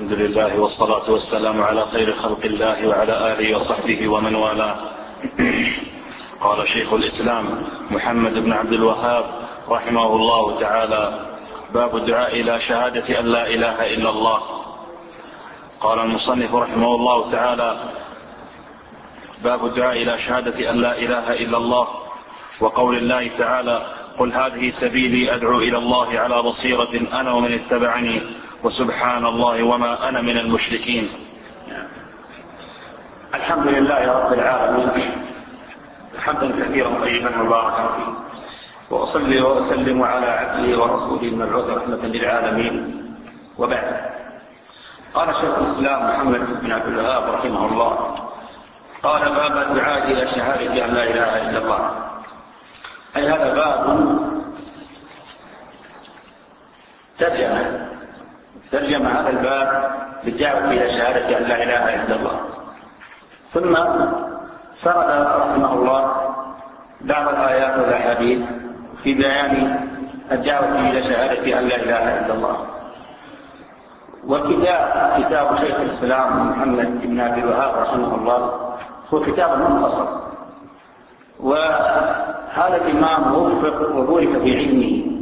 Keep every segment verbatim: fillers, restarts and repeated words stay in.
الحمد لله والصلاة والسلام على خير خلق الله وعلى آله وصحبه ومن والاه. قال شيخ الإسلام محمد بن عبد الوهاب رحمه الله تعالى: باب الدعاء إلى شهادة أن لا إله إلا الله. قال المصنف رحمه الله تعالى: باب الدعاء إلى شهادة أن لا إله إلا الله، وقول الله تعالى: قل هذه سبيلي أدعو إلى الله على بصيرة أنا ومن اتبعني وسبحان الله وما أنا من المشركين. الحمد لله رب العالمين، حمدا كثيرا طيبا مباركا فيه، وأصلي وأسلم على عبده ورسوله المبعوث رحمة للعالمين، وبعد. قال شيخ الإسلام محمد بن عبد الوهاب رحمه الله: قال باب الدعاء إلى شهادة أن لا إله إلا الله. أي هذا باب ترجمة ترجم هذا الباب بالدعوة إلى شهادة أن لا إله إلا الله، ثم سرد رحمه الله بعض الآيات والأحاديث في بيان الدعوة إلى شهادة أن لا إله إلا الله. وكتاب كتاب شيخ الإسلام محمد بن عبد الوهاب رحمه الله هو كتاب منفصل، وهذا الإمام وفق وبورك في علمه،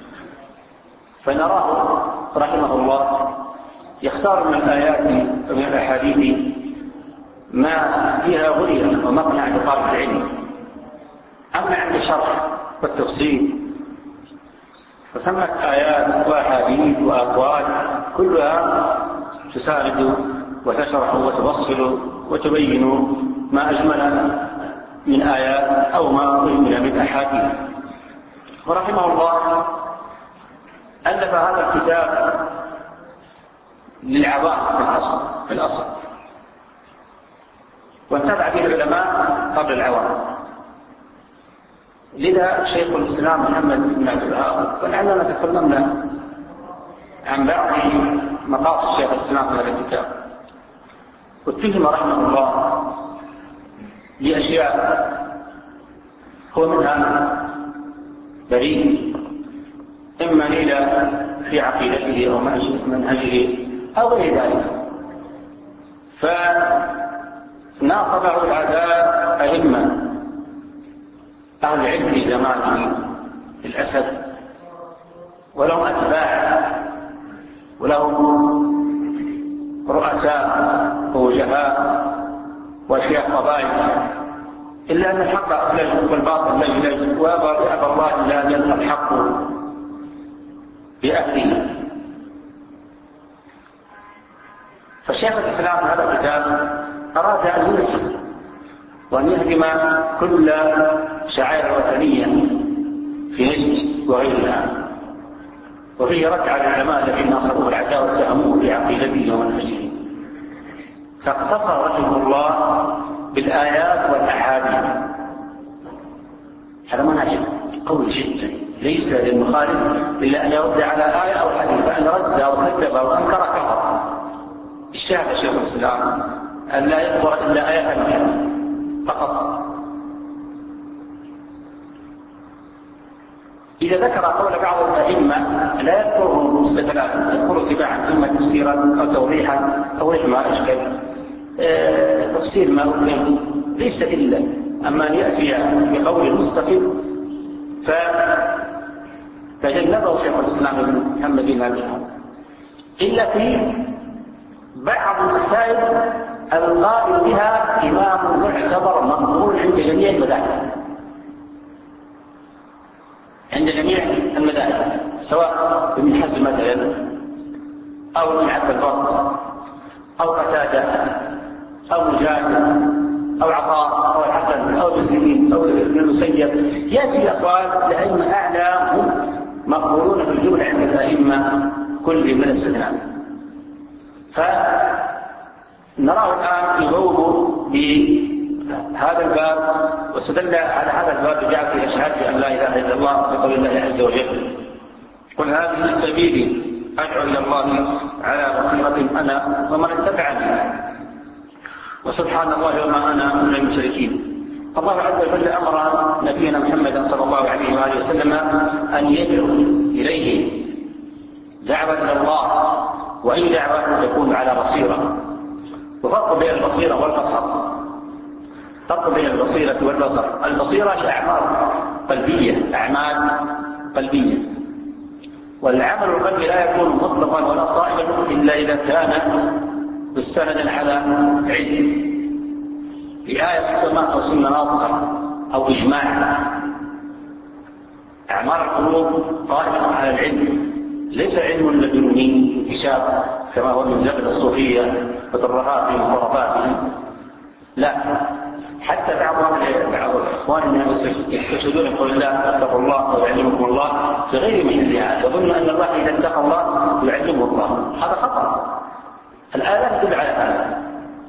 فنراه رحمه الله يختار من الآيات ومن الأحاديث ما فيها غنية ومقنع لطالب العلم. أما عند الشرح والتفصيل فثمة آيات وأحاديث وأقوال كلها تساعد وتشرح وتفصل وتبين ما أجمل من آيات أو ما أجمل من أحاديث. ورحمه الله ألف هذا الكتاب للعوام في الأصل, في الأصل. وانتبع به العلماء قبل العوام. لذا شيخ الإسلام محمد بن عبد الوهاب، ولعلنا تكلمنا عن بعض مقاصد شيخ الإسلام في هذا الكتاب، واتهم رحمه الله لأشياء هو منها بريء، إما إلى في عقيدته أو منهجه أو غير ذلك. فناصبه العداء أئمة أهل العلم في زمانه للأسف، ولهم أتباع ولهم رؤساء ووجهاء وأشياء قبائل، إلا أن الحق أفلج والباطل لجلج، وأبى الله إلا أن يلقى الحق بأهله. فشيخ الإسلام هذا الكتاب أراد أن ينسب وأن يهدم كل شعائر الوثنية في نجد وغيرها، وفيه رد على العلماء الذين ناصروه العداء واتهموه بعقيدته ومنهجه. فاقتصر رحمه الله بالآيات والأحاديث. هذا منهج قوي جدا، ليس للمخالف إلا أن يرد على آية أو حديث، فإن رد أو كذب أو أنكر كفر. الشاهد شيخ الإسلام أن لا يذكر إلا آية فقط. إذا ذكر قول بعض الأئمة لا يذكره استدلالا، يذكر تباعا، إما تفسيرا أو توضيحا، توضيح ما أشكل، اه تفسير ما أكمل، ليس إلا أما أن يأتي بقول مستقيم فتجنبه شيخ الإسلام ابن محمد بن عبد الوهاب، إلا في بعض المسائل القائل بها إمام معتبر مقبول عند جميع المذاهب، عند جميع المذاهب، سواء ابن حزم مثلا أو ابن عبد البر أو قتادة أو مجاهد أو عطاء أو الحسن أو ابن سيرين أو ابن المسيب، يأتي أقوال لأئمة أعلى هم مقبولون في الجملة عند الأئمة كل من السنة. فنراه الآن يبوب بهذا الباب، واستدل على هذا الباب بدعوة إلى شهادة أن لا إله إلا الله بقول الله عز وجل: قل هذه سبيلي أدعو إلى الله على بصيرة أنا ومن اتبعني وسبحان الله وما أنا من المشركين. الله عز وجل أمر نبينا محمد صلى الله عليه وآله وسلم أن يدعو إليه دعوة إلى الله وأي دعوة تكون على بصيرة. وفرق بين البصيرة والبصر، فرق بين البصيرة والبصر. البصيرة هي أعمال قلبية، أعمال قلبية، والعمل القلبي لا يكون مطلقا ولا صائبا إلا إذا كان مستندا على علم بآية السماء أو سنة ناطقة أو إجماع. أعمال القلوب قائمة على العلم، ليس علم لدني كتاب كما هو من زبد الصوفية وترهاتهم وخرافاتهم، لا. حتى بعض بعض اخواننا يستشهدون يقول الله اتقوا الله ويعلمكم الله في غير محلها، يظن ان الله اذا اتقى الله يعلمه الله، هذا خطا. الايات تدل على هذا.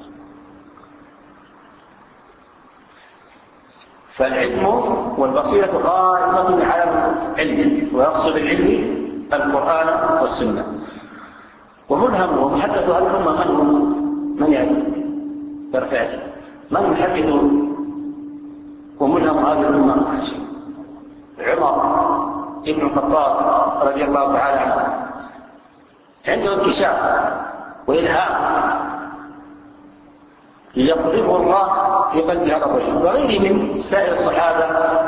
فالعلم والبصيرة قائمة على العلم، ويقصد العلم القرآن والسنة. وملهمهم حدثوا هذه الأمة من هم؟ من يعني برفعته من يحدث وملهم هذه الأمة؟ عمر ابن الخطاب رضي الله تعالى عنه عنده انكشاف وإلهام ليقذفه الله في قلب هذا الرجل، وغيره من سائر الصحابة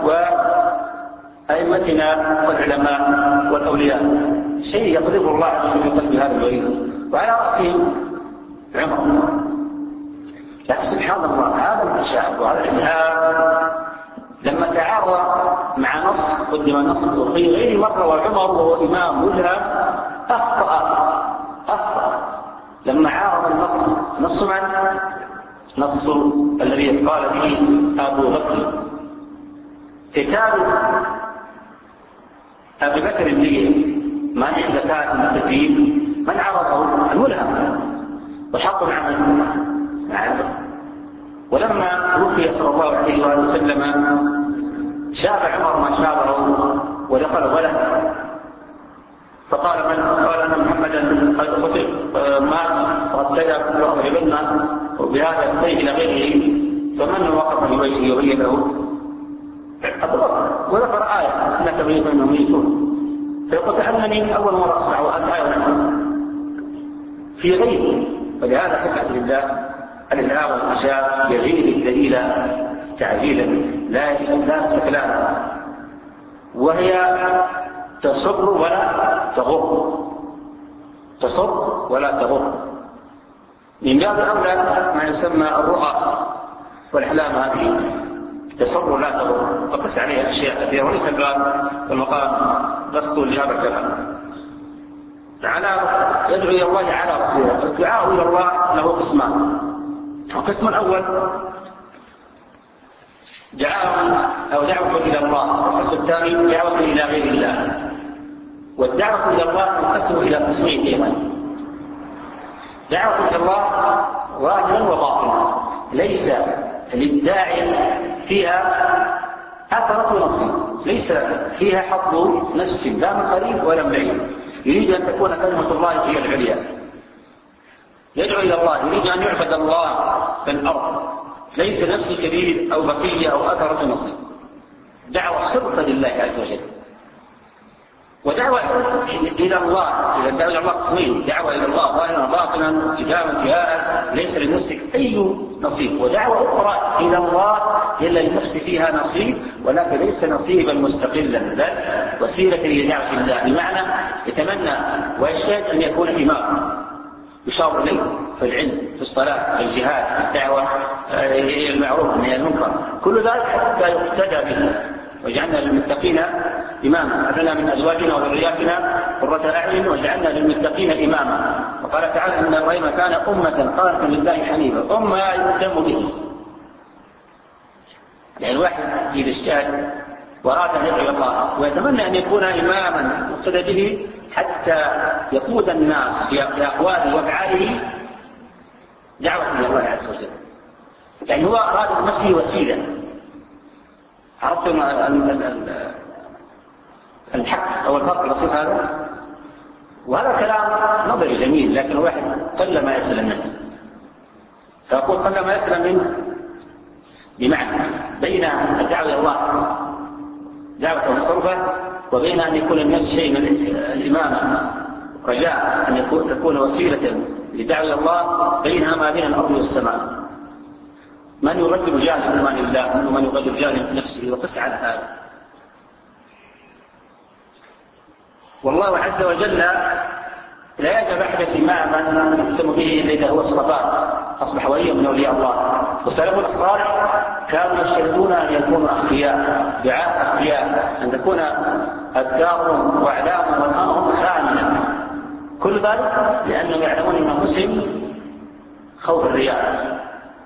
وأئمتنا والعلماء والأولياء، شيء يقذفه الله في قلب هذا الرجل، وعلى رأسهم عمر. لكن سبحان الله هذا الانكشاف وهذا الإلهام لما تعارض مع نص قدم نص في غير مرة، وعمر وهو إمام ملهم أخطأ أخطأ لما عارض النص نص من نص الذي قال به أبو بكر كتاب أبي بكر لي ما إحدى كان التدين، من عرضه؟ الملهم، وحط مع من؟ ولما توفي صلى الله عليه وآله وسلم شاب عمر ما شابه ودخل ولد، فقال من قال أن محمدا قد قتل مات وقد كذا كل أضربنا وبهذا السيف إلى غيره، فمن وقف في بيته يبين له وذكر آية أنك تبين أنهم ميتون، فيقول أنني أول مرة أسمع وأنت آية في غيره. فلهذا حكمة لله الإلهام والإنشاء يزيد الدليل تعجيلا لا لا استقلالا، وهي تصر ولا تغر، تصر ولا تغر. من باب أولى ما يسمى الرؤى والأحلام، هذه تصر ولا تغر، وقس عليها أشياء كثيرة، وليس الباب والمقام قصد لهذا الكلام. على يدعو إلى الله على بصيرة. الدعاء إلى الله له قسمان، القسم الأول دعاء أو دعوة إلى الله، والقسم الثاني دعوة إلى غير الله. والدعوة إلى الله تنقسم إلى قسمين أيضا، دعوة إلى الله ظاهرا وباطنا، ليس للداعي فيها أثرة ونصيب، ليس فيها حظ نفس لا من قريب ولا من بعيد، يريد أن تكون كلمة الله هي العليا، يدعو إلى الله، يريد أن يعبد الله في الأرض، ليس نفس كبير أو بقية أو أثرة نصيب، دعوة صدق لله عز وجل. ودعوة إلى الله إذا دعوة إلى الله قسمين، دعوة إلى الله ظاهرا باطنا إجابة جهادا ليس للمسلك أي نصيب، ودعوة أخرى إلى الله إلا للنفس فيها نصيب ولكن ليس نصيبا مستقلا، بل وسيلة لدعوة الله، بمعنى يتمنى ويشتهي أن يكون إمام يشار إليه في العلم في الصلاة في الجهاد في الدعوة إلى المعروف من المنكر، كل ذلك حتى يقتدى به. وجعلنا للمتقين إماما، أبلنا من أزواجنا وذرياتنا قرة أعين وجعلنا للمتقين إماما. وقال تعالى إن إبراهيم كان أمة قانتا لله حنيفا، أمة يهتم به. يعني الواحد إذا اجتهد وأراد أن يدعو الله ويتمنى أن يكون إماما يقتدى به حتى يقود الناس في أقواله وأفعاله دعوة إلى الله عز وجل، يعني هو أراد بنفسه وسيلة. عرفتم الحق أو الفرق البسيط هذا؟ وهذا كلام نظري جميل، لكن الواحد قل ما يسلم منه. فأقول قل ما يسلم منه بمعنى بين الدعوة إلى الله دعوة الصرفة وبين أن يكون الناس شيء من الإمامة رجاء أن يكون تكون وسيلة لدعوة الله بينها ما بين الأرض والسماء. من يغلب جانب إيمان الله ومن يغلب جانب نفسه، وقس على هذا. والله عز وجل لا يجب أحدث إماما يختم به إلا إذا هو اصطفاه أصبح وليا من أولياء الله. والسلف الصالح كانوا يشترطون أن يكونوا أخفياء، دعاء أخفياء، أن تكون أذكارهم وأعلامهم وأسمائهم خامنة. كل ذلك لأنهم يعلمون من أنفسهم خوف الرياء.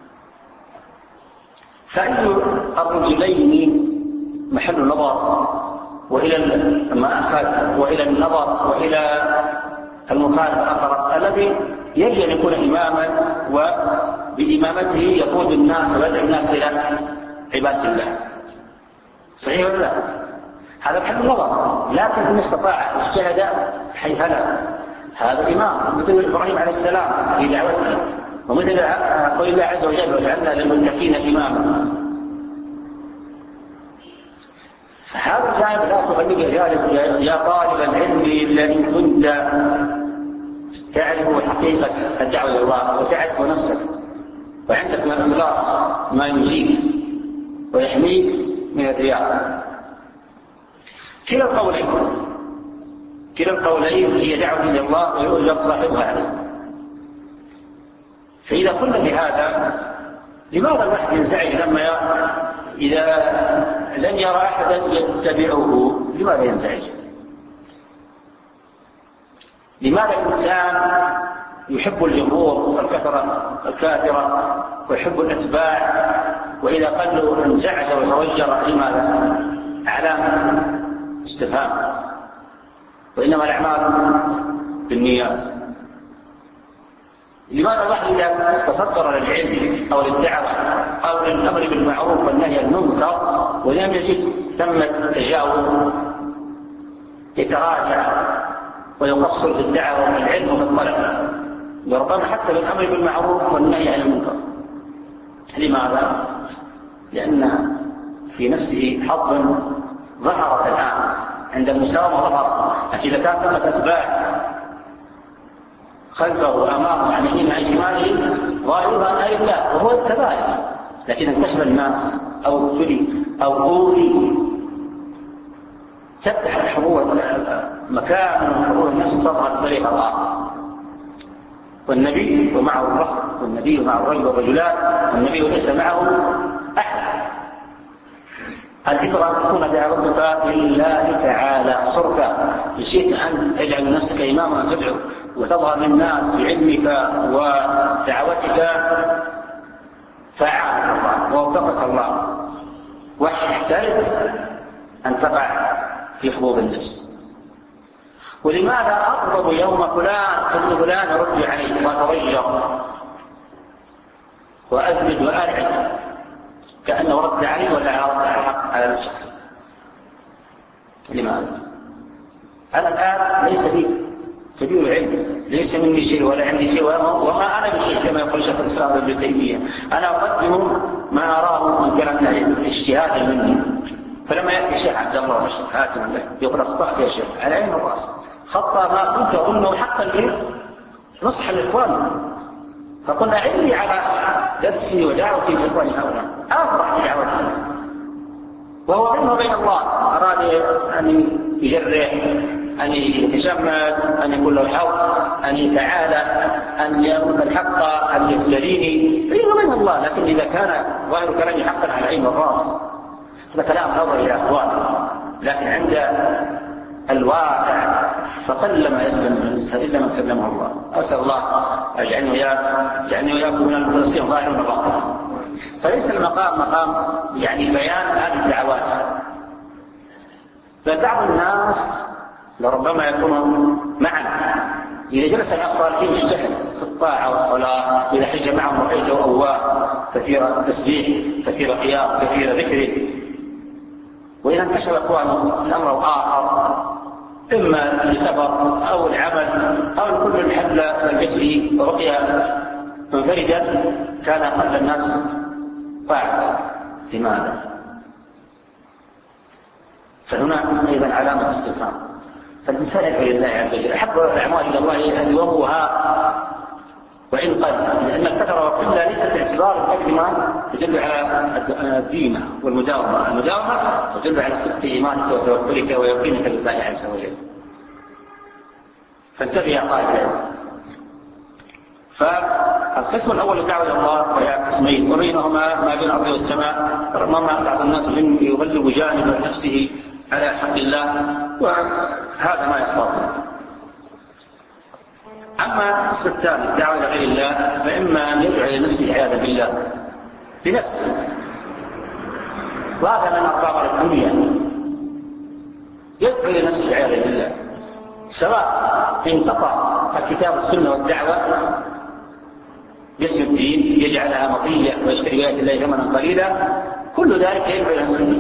فأي الرجلين محل النظر وإلى المآخذ وإلى النظر وإلى المخالف الآخر الذي يجب أن يكون إماما وبإمامته يقود الناس ويدعو الناس إلى عبادة الله. صحيح ولا لا؟ هذا محل النظر. لكن إن استطاع اجتهد حيث هلك هذا إمام، مثل إبراهيم عليه السلام في دعوته، ومثل قول الله عز وجل وجعلنا للمتقين إماما. هذا الجانب لا تغلب جانب يا طالب العلم إلا إن كنت تعرف حقيقة الدعوة إلى الله وتعرف نفسك وعندك من الإخلاص ما ينجيك ويحميك من الرياء. كلا القولين كلا القولين هي دعوة إلى الله ويؤجر صاحبها عليه. فإذا قلنا بهذا لماذا الواحد ينزعج لما يرى إذا لم يرى أحدا يتبعه؟ لماذا ينزعج؟ لماذا الإنسان يحب الجمهور الكثرة الكاثرة ويحب الأتباع، وإذا قلوا انزعج وتوجر؟ لماذا؟ علامة استفهام. وإنما الأعمال بالنيات. لماذا الواحد إذا تصدر للعلم أو للدعوة أو للأمر بالمعروف والنهي عن المنكر ولم يجد ثم تجاوز يتراجع ويقصر في الدعوة والعلم والطلب، وربما حتى بالأمر بالمعروف والنهي عن المنكر؟ لماذا؟ لأن في نفسه حظ ظهرت الآن عند المساومة ظهرت، لكن إذا كان ثمة أتباع خلفه وأمامه عن يمينه عن شماله ظاهرها أي الله وهو التباعد، لكن انكشف الناس أو ابتلي أو أوذي تفتح الحروب مكان من حروب النفس صدرت طريق الله. والنبي ومعه الرهط، والنبي مع الرجل والرجلان، والنبي ليس معه أحد. الفكرة أن تكون دعوتك لله تعالى صرفا. إن شئت أن تجعل نفسك إماما تدعو وتظهر للناس بعلمك ودعوتك فاعل الله ووفقك الله، واحترز أن تقع في حبوب النفس. ولماذا أطلب يوم فلان ابن فلان يرد عليه وأتضجر وأزمد وأرعد كأنه رد عليه ولا رد على الحق على الشخص؟ لماذا؟ أنا الآن ليس لي كبير علم، ليس مني شيء ولا عندي شيء وما أنا بشيء كما يقول شيخ الإسلام ابن تيمية. أنا أقدم ما أراه من كلام اجتهادا مني. فلما يأتي الشيخ عبد الله والشيخ حاتم يقول أخطأت يا شيخ على عين الرأس، خطأ ما كنت أظنه حقا لي نصح الإخوان. فقلنا عندي على درسي ودعوتي لإخواني هؤلاء أفرح بدعوتي، وهو بينه وبين الله. أراد أن يجرح، أن يتشمت، أن يكون له حق، أن يتعالى، أن يرد الحق، أن يسلريني، بينه وبين الله. لكن إذا كان ظاهر كلامي حقا على عين الرأس هذا كلام نظر إلى أخوانه، لكن عند الواقع فقل ما يسلم الإنسان إلا ما سلمه الله. أسأل الله أجعلني وياكم وياكم من المخلصين ظاهر الباطن. فليس المقام مقام يعني بيان هذه الدعوات، بل بعض الناس لربما يكونوا معا إذا جلس مع الصالحين اجتهد في الطاعة والصلاة، إذا حج معهم رأيته أواه كثير تسبيح كثير قيام كثير ذكر. وإذا انتشر إخوانه الأمر آخر، إما لسفر أو العمل أو كل الحل الجسري ورقية منفردا، كان أقل الناس طاعة. لماذا؟ فهنا أيضا علامة استفهام. فالإنسان يدعو لله عز وجل. أحب الأعمال إلى الله أن يومها وإن قل، لأن الكثرة والقلة ليست اعتبار بقدر ما تدل على الديمة والمداومة. المداومة تدل على صدق إيمانك وتوكلك ويقينك بالله عز وجل. فانتبه يا قائد. فالقسم الأول الدعوة إلى الله وهي قسمين وبينهما ما بين الأرض والسماء. ربما بعض الناس من يغلب جانب نفسه على حق الله، وهذا ما يخطر. أما القسم الثاني الدعوة إلى غير الله، فإما أن يدعو إلى نفسه عياذا بالله بنفسه، وهذا من أرباب الدنيا يدعو إلى نفسه عياذا بالله، سواء انقطع الكتاب والسنة والدعوة باسم الدين يجعلها مطية ويشتري بآيات الله ثمنا قليلا، كل ذلك يدعو إلى نفسه.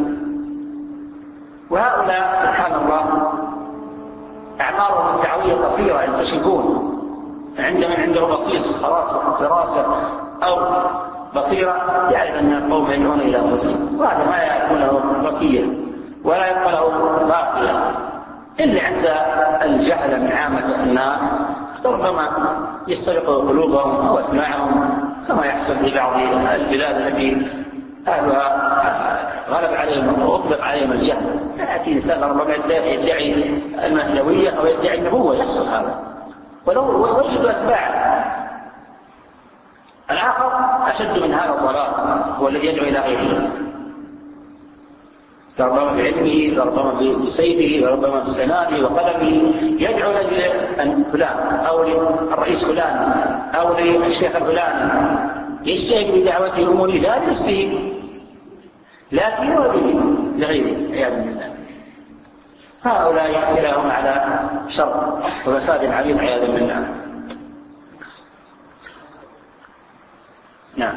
وهؤلاء سبحان الله أعمارهم الدعوية قصيرة ينكشفون عند من عنده بصيص خلاص فراسة أو بصيرة يعرف أن القوم يدعون إلى أنفسهم، وهذا ما يكون له بقية ولا يبقى له باقية إلا عند الجهل من عامة الناس، ربما يسترقوا قلوبهم أو أسماعهم كما يحصل في بعض البلاد التي أهلها غلب عليهم وأطلق عليهم الجهل. يأتي إنسان ربما يدعي المهلوية أو يدعي النبوة، يحصل هذا ولو وجد أتباعه. الآخر أشد من هذا الضلال، هو الذي يدعو إلى غيره، ربما بعلمه وربما بسيفه وربما بسناده وقلمه يدعو لأن فلان أو للرئيس فلان أو للشيخ فلان، يشتهد بدعوته أموره لا لنفسه لكن وبه لغيره عياذا بالله. هؤلاء كلاهم على شر وفساد عظيم عياذا بالله. نعم.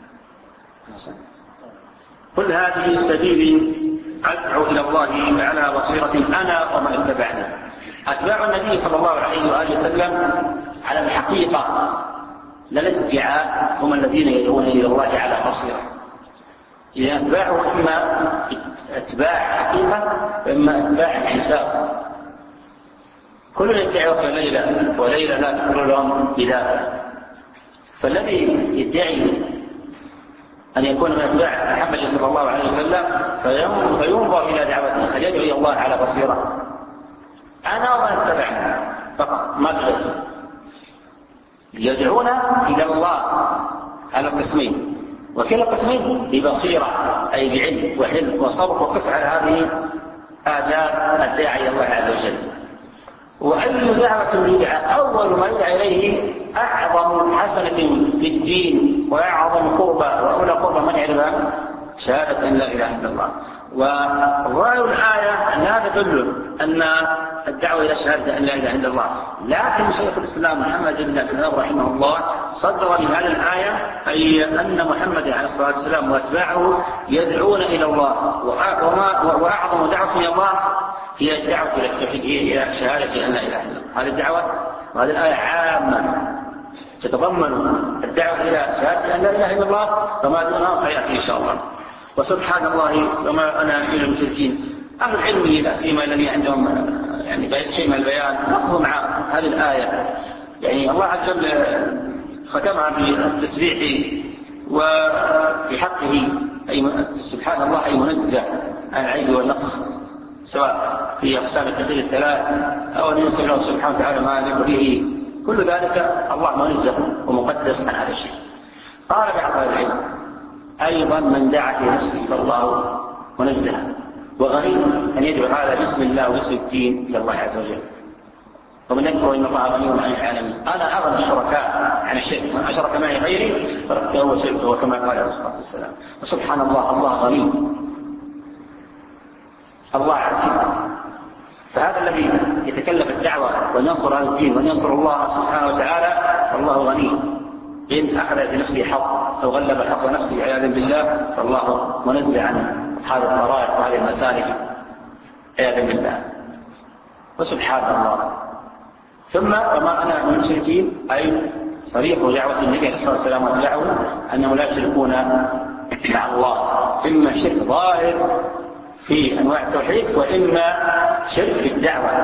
قل هذه سبيلي أدعو إلى الله على بصيرة أنا ومن اتبعني. أتباع النبي صلى الله عليه وآله وسلم على الحقيقة لا الادعاء هم الذين يدعون إلى الله على بصيرة. إذا أتباعه إما أتباع حقيقة وإما أتباع حساب. كل يدعي وصل ليلة وليلة لا تقول لهم بذلك. فالذي يدعي أن يكون من أتباع محمد صلى الله عليه وسلم فينظر إلى دعوته، هل يدعو إلى الله على بصيرة أنا ومن اتبعني فقط ما تغير. يدعون إلى الله على القسمين، وكلا القسمين ببصيرة أي بعلم وحلم وصبر وقس على هذه آداب الداعي إلى الله عز وجل. وأي دعوة يدعى أول ما يدعى إليه أعظم حسنة في الدين وأعظم قربة وأولى قربة من يعرفها شهادة أن لا إله إلا الله. وظاهر الآية أنها تدل أن الدعوة إلى شهادة أن لا إله إلا الله، لكن شيخ الإسلام محمد بن عبد الوهاب رحمه الله صدر من هذه الآية أي أن محمد عليه الصلاة والسلام وأتباعه يدعون إلى الله، وأعظم دعوة إلى الله هي الدعوة إلى التوحيد، هي إلى شهادة أن لا إله إلا الله. هذه الدعوة وهذه الآية عامة تتضمن الدعوة إلى شهادة أن لا إله إلا الله وما دونها سيأتي إن شاء الله. وسبحان الله وما أنا من المشركين. أهل العلم لا سيما الذين عندهم يعني شيء من البيان نقضوا مع هذه الآية. يعني الله عز وجل ختمها بالتسبيح وفي حقه أي سبحان الله أي منزه عن العيب والنقص، سواء في أقسام التوحيد الثلاث أو أن ينسب له سبحانه وتعالى ما يليق به، كل ذلك الله منزه ومقدس عن هذا الشيء. قال بعض أهل العلم أيضا من دعا في نفسه فالله منزه وغني أن يدعو هذا باسم الله وباسم الدين إلى الله عز وجل. ومن يكفر إن الله غني عن العالمين. أنا أغنى الشركاء عن الشرك، من أشرك معي غيري تركته وشركه وكما قال عليه الصلاة والسلام. وسبحان الله الله غني الله عزيز. فهذا الذي يتكلف الدعوة وينصر هذا الدين وينصر الله سبحانه وتعالى فالله غني. إن أخذ بنفسه حق أو غلب حق نفسه عياذا بالله فالله منزه عن هذه الطرائق وهذه المسالك عياذا بالله. وسبحان الله. ثم وما أنا من المشركين أي صريح دعوة النبي عليه الصلاة والسلام واتباعه أنه لا يشركون مع الله، إما شرك ظاهر في أنواع التوحيد وإما شرك في الدعوة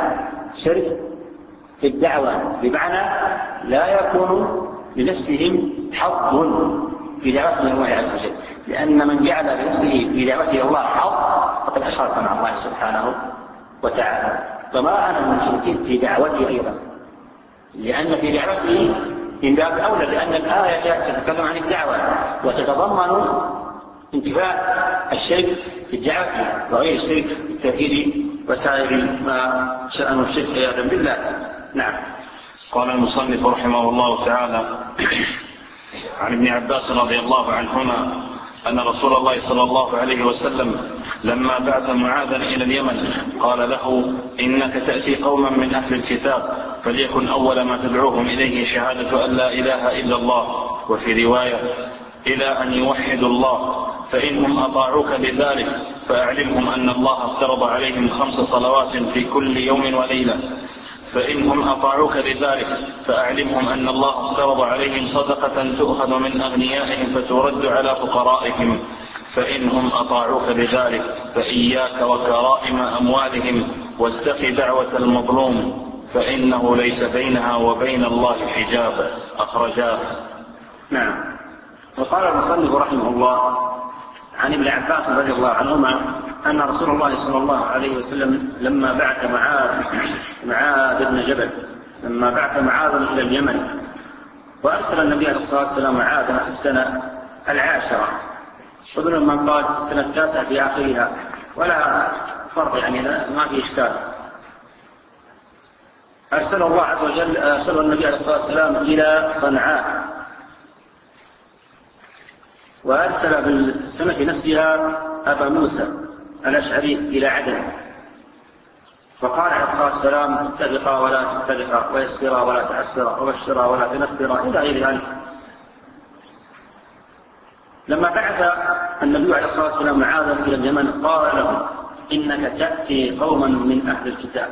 شرك في الدعوة، بمعنى لا يكون لنفسهم حظ في دعوة الله عز وجل، لأن من جعل لنفسه في دعوته الله حظ فقد أشرك مع الله سبحانه وتعالى. فما أنا مشرك في دعوتي أيضا، لأن في دعوته من باب أولى، لأن الآية تتكلم عن الدعوة وتتضمن انتفاء الشرك في الدعوة وغير الشرك في التوحيد وسائر ما شأنه الشرك عياذا بالله. نعم. قال المصنف رحمه الله تعالى: عن ابن عباس رضي الله عنهما أن رسول الله صلى الله عليه وسلم لما بعث معاذا إلى اليمن قال له: إنك تأتي قوما من أهل الكتاب، فليكن أول ما تدعوهم إليه شهادة أن لا إله إلا الله، وفي رواية: إلى أن يوحدوا الله، فإنهم أطاعوك لذلك فأعلمهم أن الله افترض عليهم خمس صلوات في كل يوم وليلة، فإنهم أطاعوك لذلك فأعلمهم أن الله افترض عليهم صدقة تؤخذ من أغنيائهم فترد على فقرائهم، فإنهم أطاعوك لذلك فإياك وكرائم أموالهم، واستقي دعوة المظلوم فإنه ليس بينها وبين الله حجاب. أخرجاه. نعم. وقال المصنف رحمه الله: عن ابن عباس رضي الله عنهما أن رسول الله صلى الله عليه وسلم لما بعث معاذ معاذ بن جبل لما بعث معاذ إلى اليمن، وأرسل النبي عليه الصلاة والسلام معاذ في السنة العاشرة، وابن من قال السنة التاسعة في آخرها، ولا فرق يعني ما في إشكال. أرسل الله عز وجل أرسل النبي عليه الصلاة والسلام إلى صنعاء، وأرسل في السنة نفسها أبا موسى الأشعري إلى عدن، فقال عليه الصلاة والسلام: اتفقا ولا تفترقا، ويسرا ولا تعسرا، وبشرا ولا تنفرا، إلى غير ذلك. لما بعث النبي عليه الصلاة والسلام معاذ إلى اليمن قال له: إنك تأتي قوما من أهل الكتاب.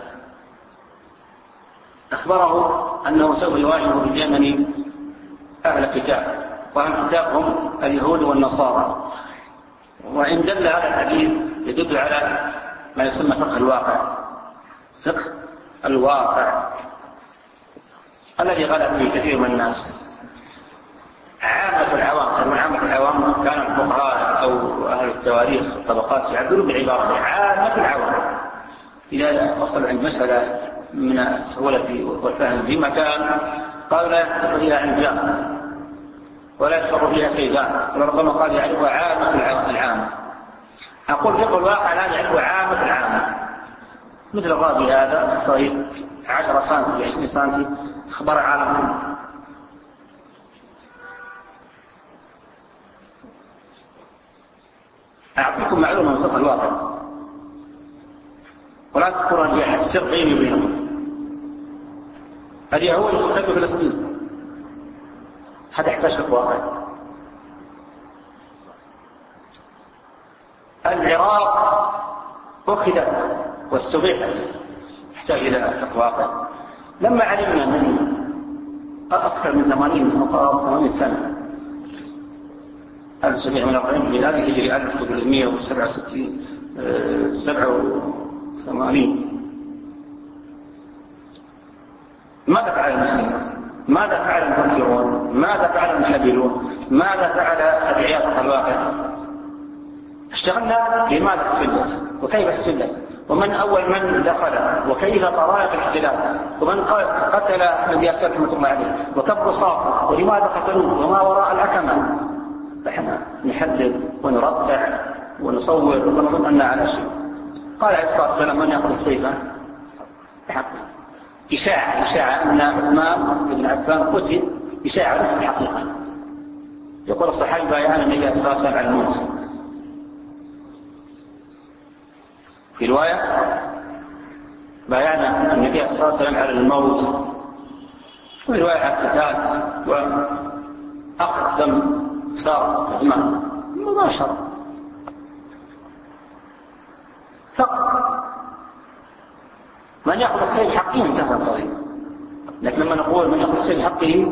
أخبره أنه سوف يواجه باليمن أهل الكتاب، وأهل الكتاب هم اليهود والنصارى. وإن دل هذا الحديث يدل على ما يسمى فقه الواقع، فقه الواقع الذي غلب فيه كثير من الناس. عامة العوام عامة العوام كان الفقهاء أو أهل التواريخ الطبقات يعبرون بعبارة عامة العوام إذا وصل عند مسألة من السهولة والفهم في مكان قال لا يحتفظ فيها عنزام ولا يشفر فيها سيفان، وربما قال يعرفها عامة العامة. أقول فقه الواقع لا يعرفها عامة العامة، مثل الرابي هذا الصغير عشرة سنتي عشرين سنتي أخبار عالم. أعطيكم معلومة من فقه الواقع ولا تذكرون في أحد السر بيني وبينكم. اليهود يستخدموا فلسطين، هذا يحتاج فقه واقع. العراق أخذت واستبيحت، يحتاج إلى فقه واقع. لما علمنا من أكثر من ثمانين أو ثمانين سنة ألف وسبعمائة وأربعين ميلادي هجري ألف وثلاثمائة وسبعة وستين سبعة وثمانين، ماذا فعل المسلمون؟ ماذا فعل المفكرون؟ ماذا فعل المحللون؟ ماذا فعل أدعياء فقه الواقع؟ اشتغلنا لماذا احتلت وكيف احتلت ومن أول من دخل وكيف طرائق الاحتلال ومن قتل النبي رحمة الله عليه وكم رصاصة ولماذا قتلوه وما وراء الحكمة. فإحنا نحدد ونرفع ونصور ونظن أن على شيء. قال عليه الصلاة والسلام: من يأخذ السيف بحقه. إشاعة إشاعة أن عثمان بن عفان قتل، إشاعة ليست حقيقة. يقول الصحابي: بايعنا النبي صلى الله عليه وسلم على الموت. في رواية: بايعنا النبي صلى الله عليه وسلم على الموت. وفي رواية على القتال وأقدم صار عثمان مباشرة فقط. من يأخذ السيف حقه انتهى القضية. لكن لما نقول من يأخذ السيف حقه،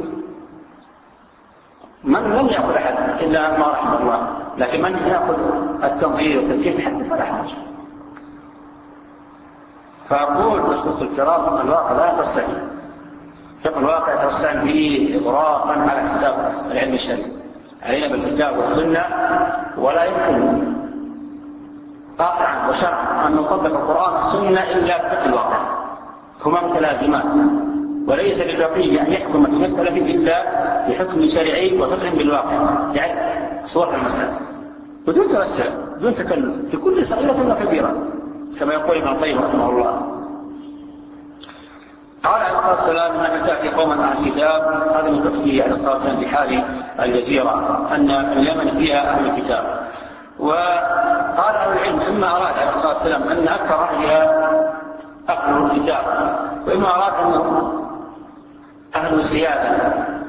من لم يأخذ أحد إلا ما رحمه الله، لكن من يأخذ التنظير والتفكير حتى فلا حرج. فأقول بخصوص الكرام فقه الواقع لا يتصل فقه الواقع يتوسع به إغراقا على حساب العلم الشرعي علينا بالكتاب والسنة، ولا يمكن قاطعا وشرعا أن نطبق القرآن والسنة إلا بفقه الواقع، هما متلازمان، وليس للفقيه أن يحكم في مسألة إلا بحكم شرعي وفقه بالواقع، يعني صورة المسألة بدون توسع بدون تكلف في كل صغيرة وكبيرة كما يقول ابن القيم رحمه الله. قال عليه الصلاة والسلام أنك تأتي قوما أهل الكتاب، هذا من فقهه عليه الصلاة والسلام في حال الجزيرة أن اليمن فيها أهل الكتاب. وقال أهل العلم إما أراد عليه الصلاة والسلام أن أكثر أهلها أهل الكتاب، وإما أراد أنهم أهل سيادة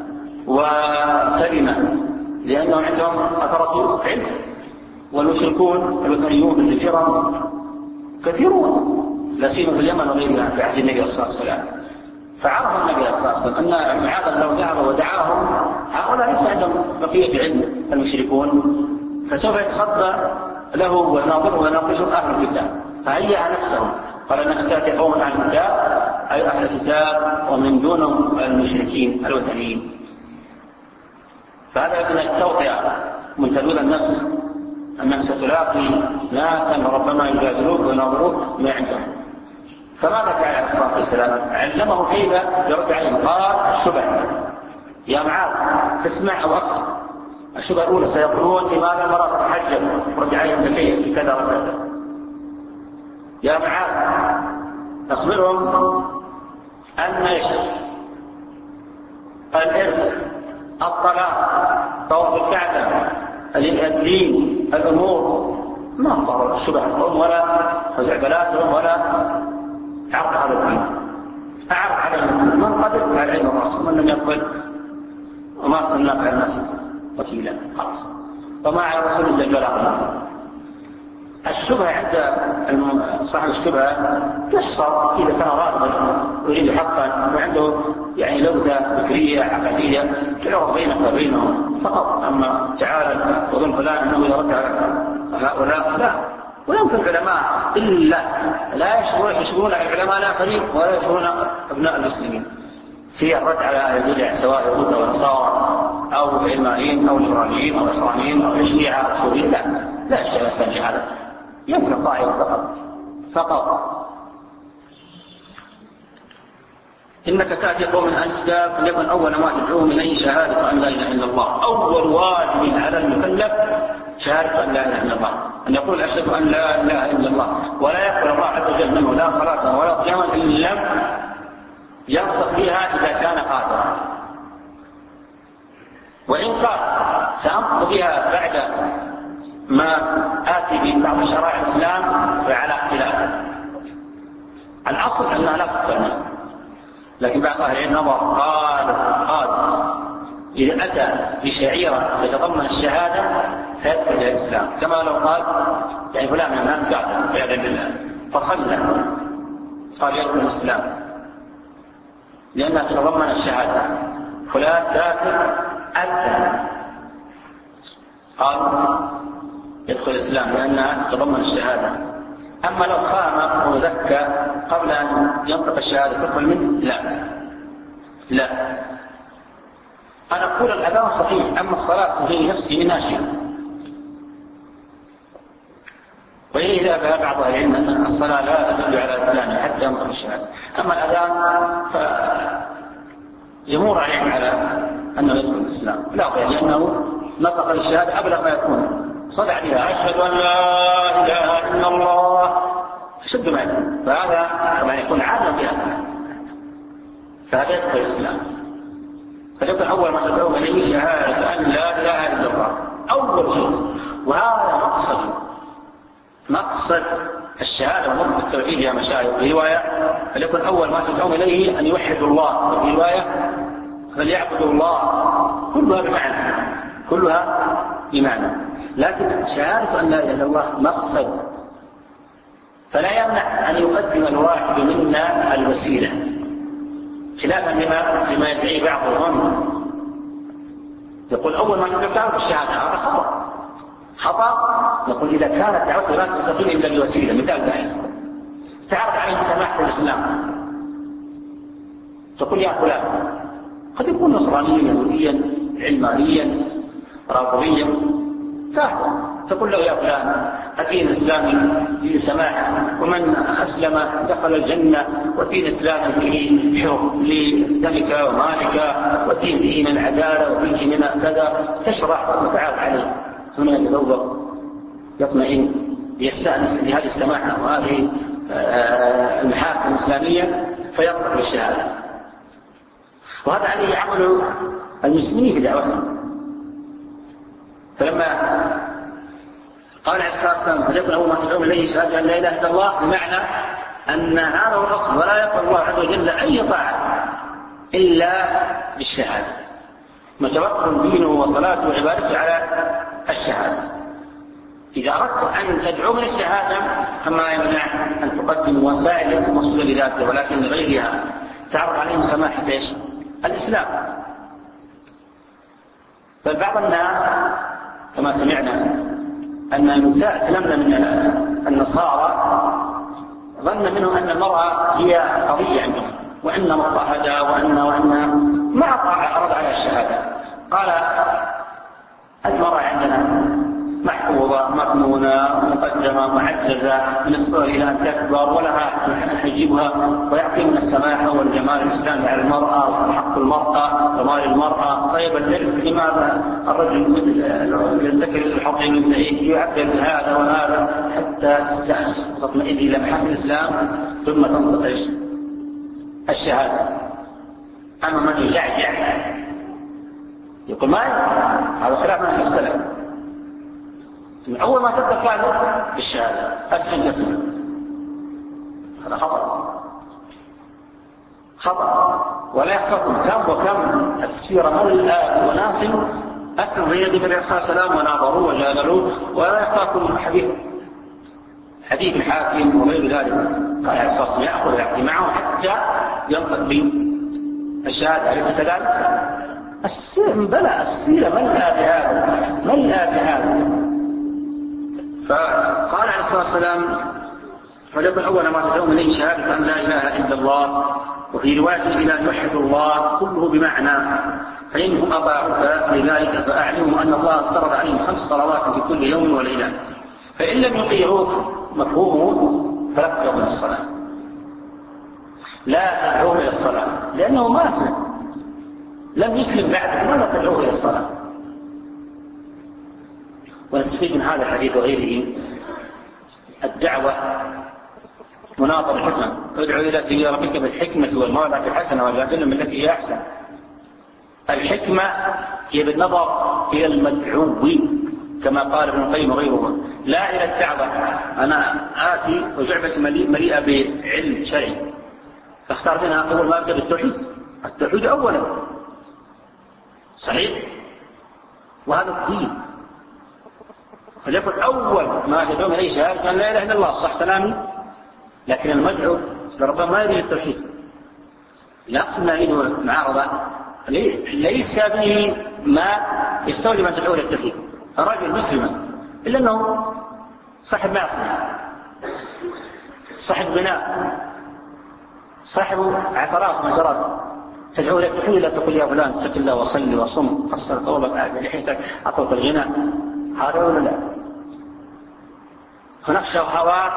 وسلمة لأنهم عندهم أثرة علم، والمشركون الوثنيون في الجزيرة كثيرون لا سيما في اليمن وغيرها في عهد النبي صلى الله عليه وسلم. فعرف النبي صلى الله عليه وسلم أن معاذ لو ذهب ودعاهم هؤلاء ليس عندهم بقية علم المشركون، فسوف يتصدى له ويناظره ويناقشه أهل الكتاب، فهيأ نفسهم قال أنك تأتي قوم أهل الكتاب أي أهل الكتاب ومن دونهم المشركين الوثنيين. فهذا من التوطئة من تلوذ النفس أنك ستلاقي ناسا ربما يجادلوك ويناظروك ما عندهم. فماذا كان عليه الصلاة والسلام؟ علمه كيف يرد عليهم. قال الشبه يا معاذ تسمع أو أكثر. الشبه الأولى سيقولون لماذا مرة تتحجب ورد عليهم بكيف كذا وكذا. يا معاذ أخبرهم أن الإرث الطلاق طواف الكعبة الدين الأمور ما ضر الشبه القوم ولا خزعبلاتهم ولا عرض على الدين، أعرض عليهم من قبل على علم الرسول ومن لم يقبل وما أرسلناك على الناس وكيلا خلاص وما على الرسول إلا البلاغ. الشبهة عند صاحب الشبهة تحصر إذا كان راغبا يريد حقا وعنده يعني لوثة فكرية عقدية تعرض بينك وبينهم فقط. أما تعالى وظن فلان أنه يرد على هؤلاء لا. ويمكن العلماء إلا لا يشغلون العلماء الآخرين ولا يشغلون أبناء المسلمين في الرد على أهل البدع سواء يهود أو نصارى أو علمانيين أو ليبراليين أو نصرانيين أو الشيعة أو السوريين. لا لا يشتغل أسلام هذا يمكن الطائفة فقط فقط. إنك تأتي قوم أهل الكتاب فليكن أول ما تدعوهم إليه شهادة أن لا إله إلا الله. أول واجب على المكلف شهادة أن لا إله إلا الله، أن يقول أشهد أن لا إله إلا الله ولا يقبل الله عز وجل منه لا صلاة ولا صياما إن لم ينطق بها إذا كان قادرا. وإن قال سأنطق بها بعد ما آتي ببعض شرائع الإسلام فعلى اختلاف. الأصل أنها لا تقبل، لكن بعض أهل النظر قال قال إذا أتى بشعيرة يتضمن الشهادة فيدخل إلى الإسلام، كما لو قال يعني فلان من الناس قاتل فعلا بالله فصلى قال يدخل الإسلام لأنها تتضمن الشهادة. فلان كافر أتى قال يدخل الإسلام لأنها تتضمن الشهادة. أما لو صام وزكى قبل أن ينطق الشهادة تدخل منه لا لا. أنا أقول الأذان صحيح، أما الصلاة في نفسي منها شيء. وإليه ذهب بعض أهل العلم أن الصلاة لا تدل على إسلامه حتى ينطق الشهادة. أما الأذان فجمهور عليهم على أنه يدخل الإسلام لا غير لأنه نطق الشهادة أبلغ ما يكون صدع بها أشهد أن لا إله إلا الله شد ما يكون، فهذا كما يكون عالم بها فهذا يدخل الإسلام. فليكن أول ما تدعو إليه شهادة أن لا إله إلا الله أول شيء. وهذا مقصد مقصد الشهادة ونطق التوحيد يا مشايخ. في رواية فليكن أول ما تدعو إليه أن يوحدوا الله، وفي رواية فليعبدوا الله. كلها بمعنى كلها بمعنى لكن شهادة أن لا إله إلا الله مقصد، فلا يمنع أن يقدم الواحد منا الوسيلة خلافا لما لما يدعي بعضهم يقول أول ما تدعو الشهادة هذا خطأ خطأ. نقول إذا كانت دعوته لا تستقيم إلا بوسيلة مثال ذلك تعرض عليه سماحة الإسلام تقول يا فلان، قد يكون نصرانيا يهوديا علمانيا رافضيا كافر، تقول له يا فلان الدين الإسلامي فيه سماحة، ومن أسلم دخل الجنة، والدين الإسلامي فيه حفظ لدمك ومالك، والدين فيه من العدالة وفيه من كذا، تشرح وتعال عليه ثم يتذوق يطمئن يستأنس بهذه السماحة وهذه المحاسن الإسلامية فيطلق بالشهادة. وهذا عليه عمل المسلمين في دعوتهم. فلما قال عليه الصلاة والسلام فليكن أول ما تدعون إليه شهادة أن لا إله إلا الله، بمعنى أن هذا هو الأصل، ولا يقبل الله عز وجل أي طاعة إلا بالشهادة، متوكل دينه وصلاته وعبادته على الشهادة. إذا أردت أن تدعو من الشهادة فما يمنع أن تقدم وسائل ليس مقصودة بذاتها ولكن لغيرها تعرض عليهم سماحة إيش؟ الإسلام. بل بعض الناس كما سمعنا أن النساء سلمنا من النصارى ظن منهم أن المرأة هي قضية عندهم، وأن مضطهدة وأن وأن ما عرض على الشهادة. قال المرأة عندنا محفوظة مكنونة مقدمة معززة من الصغر إلى أن تكبر، ولها حجبها ويعطي من السماحة والجمال الإسلامي على المرأة وحق المرأة ومال المرأة. طيب الإرث لماذا الرجل مثل الذكر مثل حق الأنثى يعبر بهذا وهذا حتى تستأنس تطمئن إلى محاسن الإسلام ثم تنطق الشهادة. أما من يجعجع يقول ما هذا خلاف من السلف، من أول ما تبدأ كانوا بالشهادة أسلم تسلم، هذا خطأ خطأ. ولا يحفظكم كم وكم السيرة ملأ وناس أسلم في يد النبي عليه الصلاة والسلام وناظروا وجادلوا، ولا يحفظكم حديث حديث الحاكم وغير ذلك. قال عليه الصلاة والسلام يأخذ ويعطي معه حتى ينطق بالشهادة، أليس كذلك؟ السيرة بلى السيرة ملأ بهذا ملأ بهذا. فقال عليه الصلاة والسلام ولكن أول ما تدعون إليه شهادة أن لا إله إلا الله، وفي رواية إلى أن يوحدوا الله كله بمعنى، فإنهم أطاعوك لذلك فأعلمهم أن الله افترض عليهم خمس صلوات في كل يوم وليلة، فإن لم يطيعوك مفهومه فلا تدعوا إلى الصلاة، لا تدعوه إلى الصلاة لأنه ما أسلم لم يسلم بعد، ولا تدعوه إلى الصلاة. ونستفيد من هذا الحديث وغيره الدعوة مناظر الحكمة، ادعو إلى سبيل ربك بالحكمة والموعظة الحسنة والجادلهم بالتي هي أحسن. الحكمة هي بالنظر إلى المدعو كما قال ابن القيم وغيره، لا إلى الدعوة أنا آتي وجعبة مليئة بعلم شرعي فاختار منها أول ما أبدأ بالتوحيد، التوحيد أولا صحيح، وهذا الدين. فليكن أول ما تدعون إليه شهادة أن لا إله إلا الله، صح كلامي؟ لكن المدعو لربما ما يريد التوحيد، لا أقصد ما يريد المعارضة، ليس به ما يستولي من تدعو إلى التوحيد، الرجل مسلما إلا أنه صاحب معصية، صاحب بناء، صاحب عثرات مجرات، تدعو إلى التوحيد لا تقول يا فلان اتق الله وصلي وصم قصر طولك أعد لحيتك أطلق الغناء، هذا ولا لا؟ هناك شهوات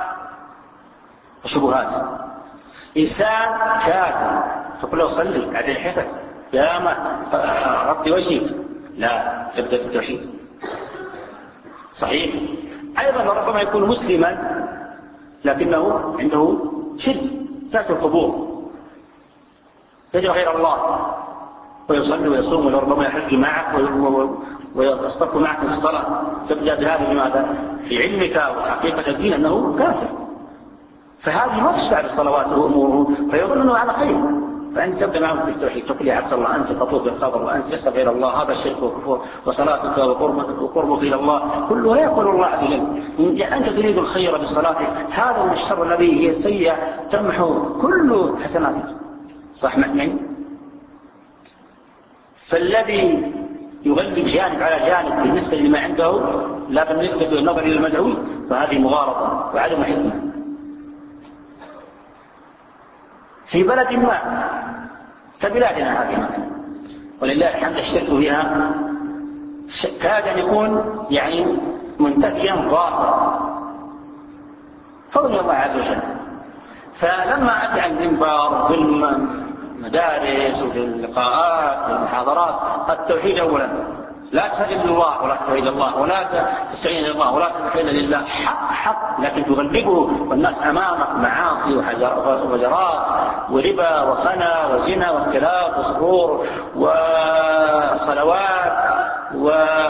وشبهات. إنسان كافر تقول له صلي أعد لحيتك يا ما غطي وجهك، لا تبدأ بالتوحيد صحيح. أيضا ربما يكون مسلما لكنه عنده شرك ذات القبور، يدعو غير الله ويصلي ويصوم وربما يحج معك ويصطف معك في الصلاة، تبدأ بهذه لماذا؟ في علمك وحقيقة الدين أنه كافر، فهذه ما تشفع بالصلوات وأموره فيظن أنه على خير، فأنت تبدأ معه بالتوحيد تقول يا عبد الله أنت تطوف بالقبر وأنت تسأل غير الله، هذا الشرك وكفر، وصلاتك وقربك وقربك إلى الله كله لا يقول الله عز وجل. أنت تريد الخير بصلاتك، هذا من الشر الذي هي سيئة تمحو كل حسناتك، صح معي؟ فالذي يغلب جانب على جانب بالنسبة لما عنده لا بالنسبة للنظر إلى المدعو، فهذه مغالطة وعدم حكمة. في بلد ما كبلادنا هذه، ولله الحمد الشرك فيها كاد أن يكون يعني منتفيا ظاهرا فضل الله عز وجل. فلما أتى المنبر في المدارس وفي اللقاءات والمحاضرات التوحيد أولا، لا تسجد لله ولا تستعين الله ولا تستعين الله ولا تستعين لله، حق حق لكن تغلبه والناس أمامك معاصي وفجرات وربا وخنا وزنا واختلاف وسرور وصلوات و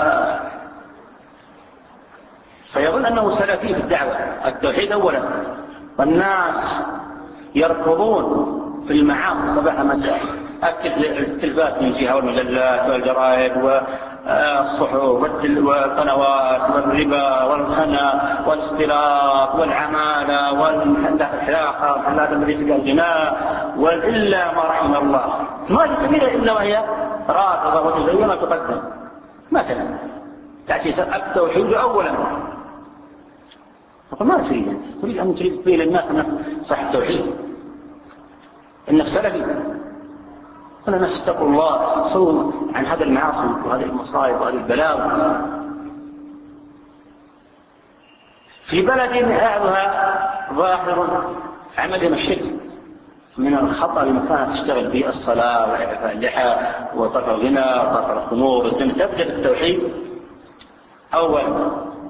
فيظن أنه سلفي في الدعوة. التوحيد أولا، والناس يركضون في المعاصي صباح مساء، التلفاز من جهة والمجلات والجرائد والصحف والقنوات والربا والخنا والاختلاط والعمالة والمحلات الحلاقة والمحلات التي تلقى الغناء وإلا ما رحم الله، ما كبيرة إلا وهي رافضة وتزين وتقدم. مثلا تأسيس التوحيد أولا، ما تريد أنت تريد أن تريد تبين للناس أنك صاحب التوحيد، إنك سلفي. ولا الناس اتقوا الله، صلوا عن هذا المعاصي وهذه المصائب وهذه البلاوي. في بلد أهلها ظاهر عملهم الشرك من الخطأ لما كانت تشتغل به الصلاة وإعفاء اللحى وطرح الغنى وطرح الخمور والزنا، تبدأ بالتوحيد أولا.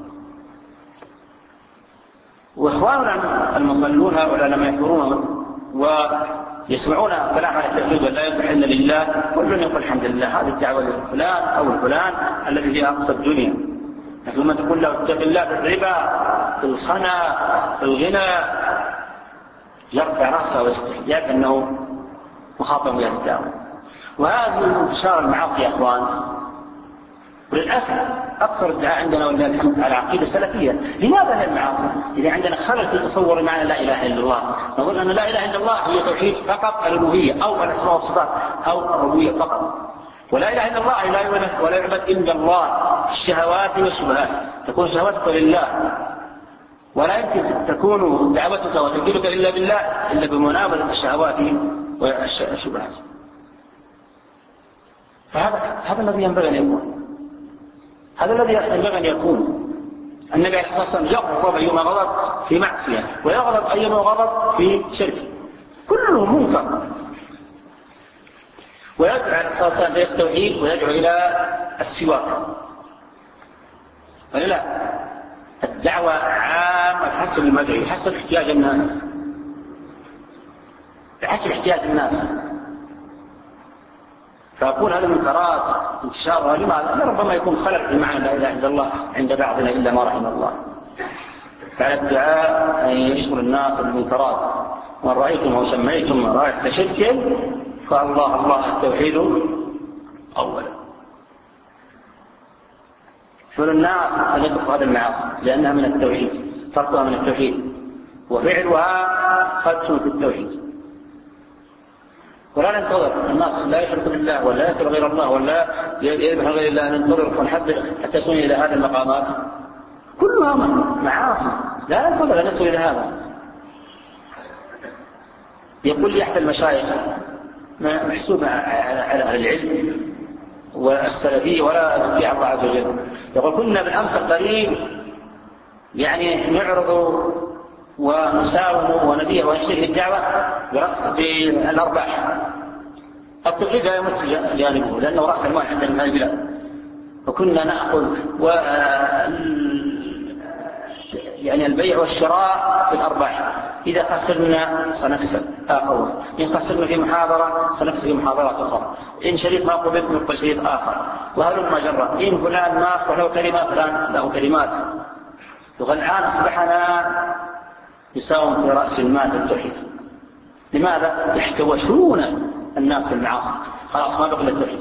وإخواننا المصلون هؤلاء لما يحضرون ويسمعون كلام عن التوحيد ولا يذبح إلا لله، كل يقول الحمد لله هذه الدعوة لفلان أو الفلان الذي هي أقصى الدنيا. لكن لما تقول له اتق الله في الربا في الخنا في الغنى يرفع رأسه واستحياء أنه مخاطب بهذه الدعوة. وهذه انتشار المعاصي يا أخوان، وللأسف أكثر الدعاء عندنا ولله الحمد على عقيدة السلفية. لماذا هي المعاصي؟ إذا عندنا خلل في تصور معنى لا إله إلا الله، نقول أن لا إله إلا الله هي توحيد فقط الألوهية أو الأسماء والصفات أو الربوبية فقط، ولا إله إلا الله لا يعبد ولا يعبد إلا الله. الشهوات والشبهات تكون شهواتك لله، ولا يمكن تكون دعوتك وتوكيلك إلا بالله إلا بمنابذة الشهوات والشبهات. فهذا هذا الذي ينبغي أن يكون، هذا الذي ينبغي أن يكون. النبي عليه الصلاة والسلام يغضب أيما غضب في معصية ويغضب أيما غضب في شرك، كله منكر. ويدعو عليه الصلاة والسلام إلى التوحيد ويدعو إلى السواك. ولا الدعوة عامة حسب المدعي حسب احتياج الناس، حسب احتياج الناس. فأقول هذا المنكرات انتشارها لماذا؟ ربما يكون خلل في معنى لا إله إلا الله عند بعضنا إلا ما رحم الله. فعلى الدعاء أن يشغل الناس بالمنكرات. وأن رأيتم أو سميتم رائحة شرك فالله الله التوحيد أولا. فالناس أن يدركوا هذا المعاصي لأنها من التوحيد، تركها من التوحيد، وفعلها خدش في التوحيد. ولا ننتظر الناس لا يشرك بالله ولا يسأل غير الله ولا يذبح غير الله، ننتظر ونحضر حتى يصل إلى هذه المقامات كلها معاصي. لا ننتظر أن نصل إلى هذا. يقول لي أحد المشايخ محسوب على أهل العلم والسلفية ولا تطيع الله عز وجل، يقول كنا بالأمس القريب يعني نعرض ونساوم ونبيع ونشتري الدعوة برأس بالأرباح. التوحيد لا يمس جانبه لأنه رأس المال عندنا من البلاد، وكنا نأخذ و يعني البيع والشراء في الأرباح. إذا خسرنا سنكسب آخر، إن خسرنا في محاضرة سنكسب في محاضرات أخرى، إن شريط ما قبل نقبل شريط آخر، وهل المجرة إن فلان ما أصبح له كلمات فلان له كلمات. الآن أصبحنا يساوم في رأس المال التوحيد. لماذا؟ يحتوشون الناس في المعاصي، خلاص ما بقي التوحيد.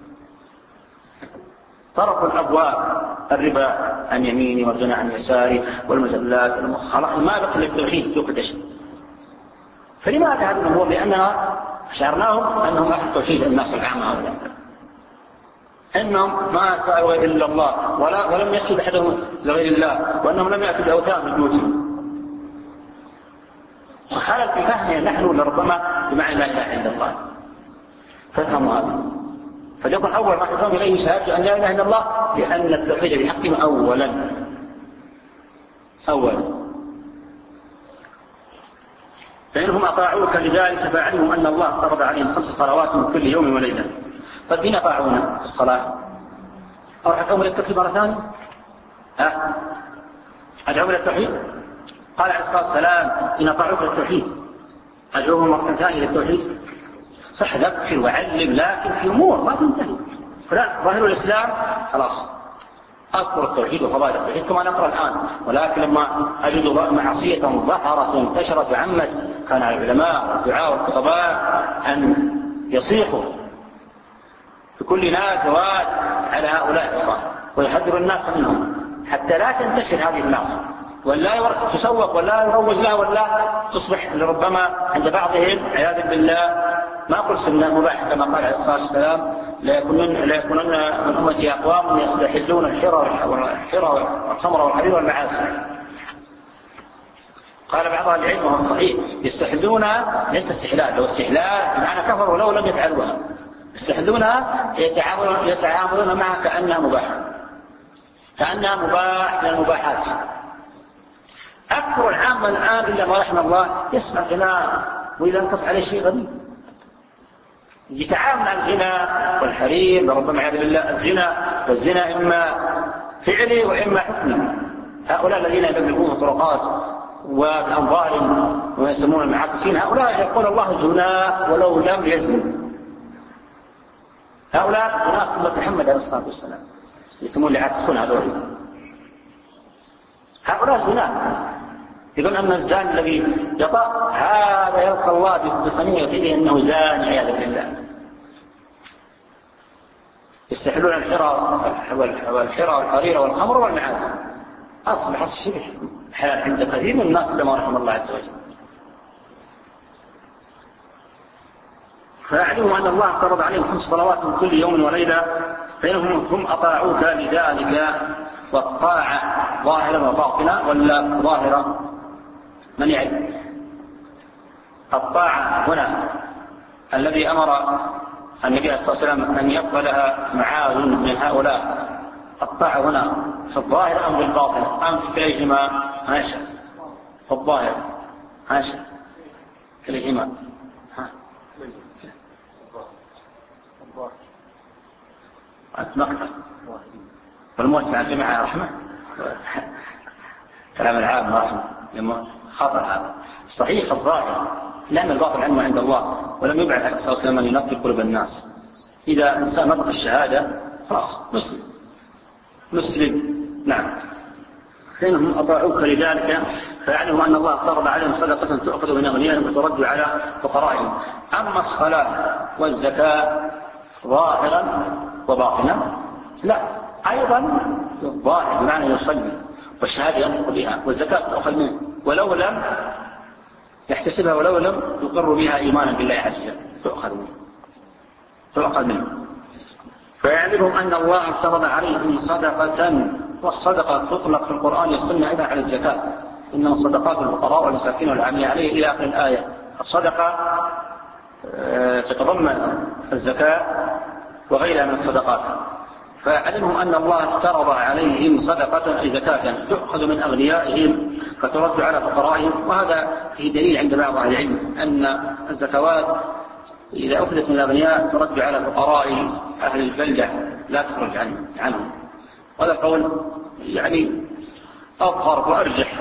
طرق الأبواب الربا عن يميني والغنى عن يساري والمجلات خلاص ما بقي التوحيد يقدش. فلماذا هذا الأمور؟ لأننا شعرناهم أنهم أهل التوحيد الناس العامة هؤلاء، أنهم ما سألوا إلا الله ولا ولم يسجد أحدهم لغير الله، وأنهم لم يأتوا بأوثان بيوتهم. خلل في فهمنا نحن لربما بمعنى لا إله إلا الله. فافهموا هذا، فليكن أول ما تدعون إليه شهادة أن لا إله إلا الله، لأن التوحيد بحقه أولا أولا فإنهم أطاعوك لذلك فاعلمهم أن الله فرض عليهم خمس صلوات من كل يوم وليلة. طيب مين أطاعونا في الصلاة؟ أروح أدعوهم إلى التوحيد مرة ثانية؟ ها؟ أدعوهم إلى التوحيد؟ قال عليه الصلاة والسلام إن أطاعوك للتوحيد أدعوهم مرة ثانية إلى التوحيد. صح ذكر وعلم، لكن في أمور ما تنتهي. فلا ظاهر الإسلام خلاص أذكر التوحيد وفضائل التوحيد كما نقرأ الآن، ولكن لما أجد معصية ظهرت وانتشرت وعمت كان على العلماء والدعاء والخطباء أن يصيحوا في كل ناس واد على هؤلاء الصالح ويحذر الناس منهم حتى لا تنتشر هذه المعصية ولا تسوق ولا يروج لها ولا تصبح لربما عند بعضهم عياذا بالله ما قل سنة مباح كما قال عليه الصلاة والسلام لا يكونن من أمتي أقوام يستحلون الحرى والخمر والحرير والمعاصي. قال بعض العلم وهو صحيح يستحلونها ليس استحلال، لو استحلال بمعنى كفروا لو لم يفعلوها، يستحلونها يتعاملون, يتعاملون معها كأنها مباح كأنها مباح من المباحات. أكثر العام الآن إلا ما رحم الله يسمع غناء وإذا انقص عليه شيء غريب يتعامل مع الغناء والحريم ربما عياذ بالله. الزنا والزنا إما فعلي وإما حكمي. هؤلاء الذين يبلغون الطرقات وبأنظارهم ويسمون المعاكسين هؤلاء يقول الله زنا ولو لم يزن. هؤلاء هناك أمة محمد عليه الصلاة والسلام يسمون العاكسون هذول. هؤلاء زنا يقول أن الزان الذي يطأ هذا يلقى الله بصنيعه فيه أنه زاني عياذا بالله. يستحلون الحرى والحرى والحرير والخمر والمعازف. أصبح الشبه حلال عند كثير من الناس لما رحم الله عز وجل. فاعلموا أن الله فرض عليهم خمس صلوات من كل يوم وليلة فإنهم هم أطاعوك لذلك. والطاعة ظاهرا وباطنا ولا ظاهرا؟ من يعلم؟ الطاعة هنا الذي أمر النبي صلى الله عليه وسلم أن يقبلها معاذ من هؤلاء، الطاعة هنا في الظاهر أم بالباطن أم في كليهما؟ هاشا في الظاهر هاشا كليهما ها مقطع والموت مع الجماعة رحمة كلام العام رحمة لما خطأ هذا صحيح الظاهر لأن الباطن علمه عند الله ولم يبعث عليه الصلاة والسلام أن ينقي قلوب الناس. إذا إنسان نطق الشهادة خلاص مسلم مسلم نعم. فإنهم أطاعوك لذلك فاعلمهم أن الله فرض عليهم صدقة تؤخذ من أغنيائهم وترد على فقرائهم. أما الصلاة والزكاة ظاهرا وباطنا لا أيضا ظاهر بمعنى يصلي والشهادة ينطق بها والزكاة تؤخذ منه ولو لم يحتسبها ولو لم يقر بها إيمانا بالله عز وجل تؤخذ منه تؤخذ منه. فيعلمهم أن الله افترض عليهم صدقة والصدقة تطلق في القرآن والسنة أيضا على الزكاة إنما صدقات الفقراء والمساكين والعاملين عليه إلى آخر الآية. الصدقة تتضمن الزكاة وغيرها من الصدقات. فعلمهم أن الله افترض عليهم صدقة أي زكاة تؤخذ من أغنيائهم فترد على فقرائهم. وهذا فيه دليل عند بعض أهل العلم أن الزكوات إذا أخذت من الأغنياء ترد على فقراء أهل البلدة لا تخرج عنهم. هذا القول يعني أظهر وأرجح